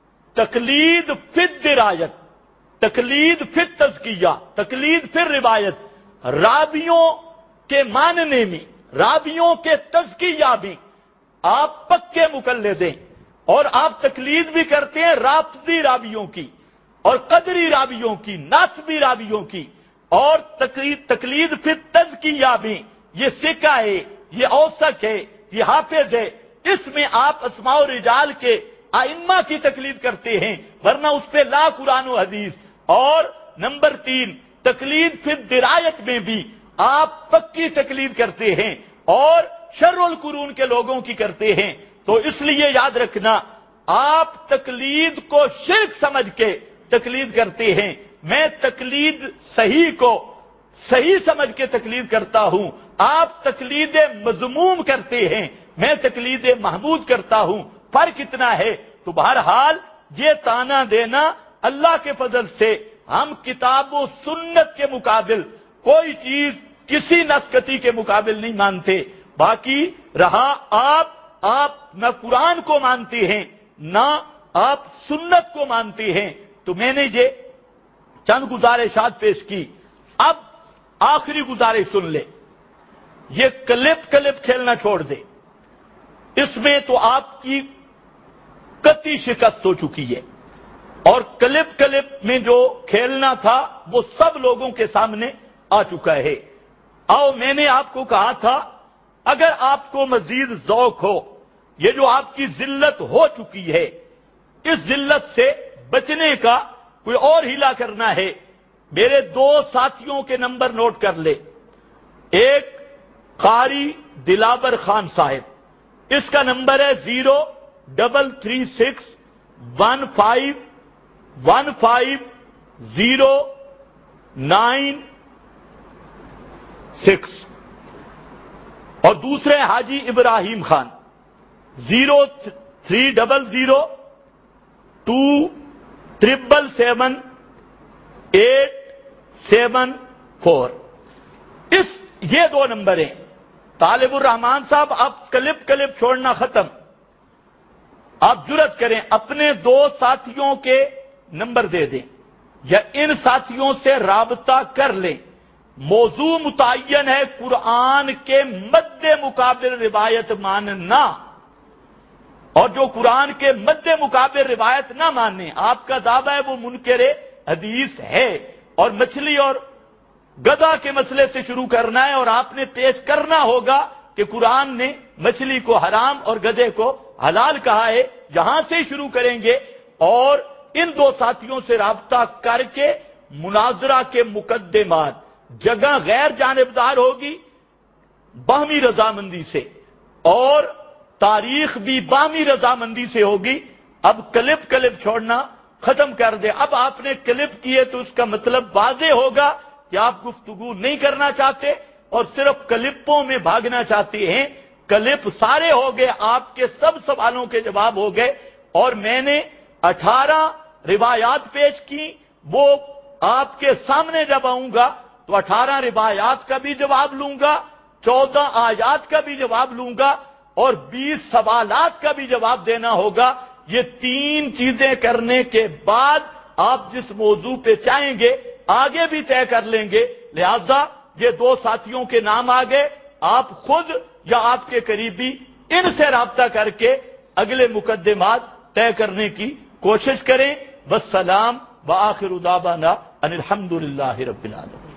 تقلید فی الدرایت، تقلید فی التزکیہ، تقلید فی الروایت. راویوں کے ماننے میں، راویوں کے تزکیہ میں آپ پکے مقلد ہیں. اور آپ تقلید بھی کرتے ہیں رافضی راویوں کی اور قدری راویوں کی، ناسبی راویوں کی. اور تقلید فی التزکیہ میں یہ سکہ ہے، یہ اوثق ہے، یہ حافظ ہے، اس میں آپ اسماء و رجال کے ائمہ کی تقلید کرتے ہیں، ورنہ اس پہ لا قرآن و حدیث. اور نمبر 3، تقلید فی الدرایت میں بھی آپ پکی تقلید کرتے ہیں اور شر القرون کے لوگوں کی کرتے ہیں. تو اس لیے یاد رکھنا، آپ تقلید کو شرک سمجھ کے تقلید کرتے ہیں. میں تقلید صحیح کو صحیح سمجھ کے تقلید کرتا ہوں. آپ تقلید مذموم کرتے ہیں، میں تقلید محمود کرتا ہوں. فرق اتنا ہے. تو بہرحال یہ تانا دینا، اللہ کے فضل سے ہم کتاب و سنت کے مقابل کوئی چیز کسی نسکتی کے مقابل نہیں مانتے. باقی رہا آپ نہ قرآن کو مانتے ہیں نہ آپ سنت کو مانتے ہیں. تو میں نے یہ چند گزارشات پیش کی. اب آخری گزارش سن لے، یہ کلپ کھیلنا چھوڑ دے. اس میں تو آپ کی قطعی شکست ہو چکی ہے، اور کلپ میں جو کھیلنا تھا وہ سب لوگوں کے سامنے آ چکا ہے. میں نے آپ کو کہا تھا اگر آپ کو مزید ذوق ہو، یہ جو آپ کی ذلت ہو چکی ہے، اس ذلت سے بچنے کا کوئی اور ہیلا کرنا ہے، میرے 2 ساتھیوں کے نمبر نوٹ کر لے. ایک قاری دلاور خان صاحب، اس کا نمبر ہے 033151509 اور دوسرے حاجی ابراہیم خان 03027777874. یہ 2 نمبر ہیں. طالب الرحمان صاحب، آپ کلپ چھوڑنا ختم. آپ جرت کریں اپنے 2 ساتھیوں کے نمبر دے دیں یا ان ساتھیوں سے رابطہ کر لیں. موضوع متعین ہے قرآن کے مد مقابل روایت ماننا، اور جو قرآن کے مد مقابل روایت نہ ماننے، آپ کا دعویٰ ہے وہ منکر حدیث ہے. اور مچھلی اور گدھا کے مسئلے سے شروع کرنا ہے، اور آپ نے پیش کرنا ہوگا کہ قرآن نے مچھلی کو حرام اور گدھے کو حلال کہا ہے. یہاں سے شروع کریں گے اور ان 2 ساتھیوں سے رابطہ کر کے مناظرہ کے مقدمات، جگہ غیر جانبدار ہوگی باہمی رضامندی سے، اور تاریخ بھی باہمی رضامندی سے ہوگی. اب کلپ چھوڑنا ختم کر دے. اب آپ نے کلپ کیے تو اس کا مطلب واضح ہوگا کہ آپ گفتگو نہیں کرنا چاہتے اور صرف کلپوں میں بھاگنا چاہتے ہیں. کلپ سارے ہو گئے، آپ کے سب سوالوں کے جواب ہو گئے، اور میں نے 18 روایات پیش کی، وہ آپ کے سامنے جب آؤں گا تو 18 روایات کا بھی جواب لوں گا، 14 آیات کا بھی جواب لوں گا، اور 20 سوالات کا بھی جواب دینا ہوگا۔ یہ 3 چیزیں کرنے کے بعد آپ جس موضوع پہ چاہیں گے آگے بھی طے کر لیں گے۔ لہذا یہ 2 ساتھیوں کے نام آ گئے، آپ خود یا آپ کے قریبی ان سے رابطہ کر کے اگلے مقدمات طے کرنے کی کوشش کریں۔ والسلام وآخر دعوانا ان الحمد للہ رب العالمین۔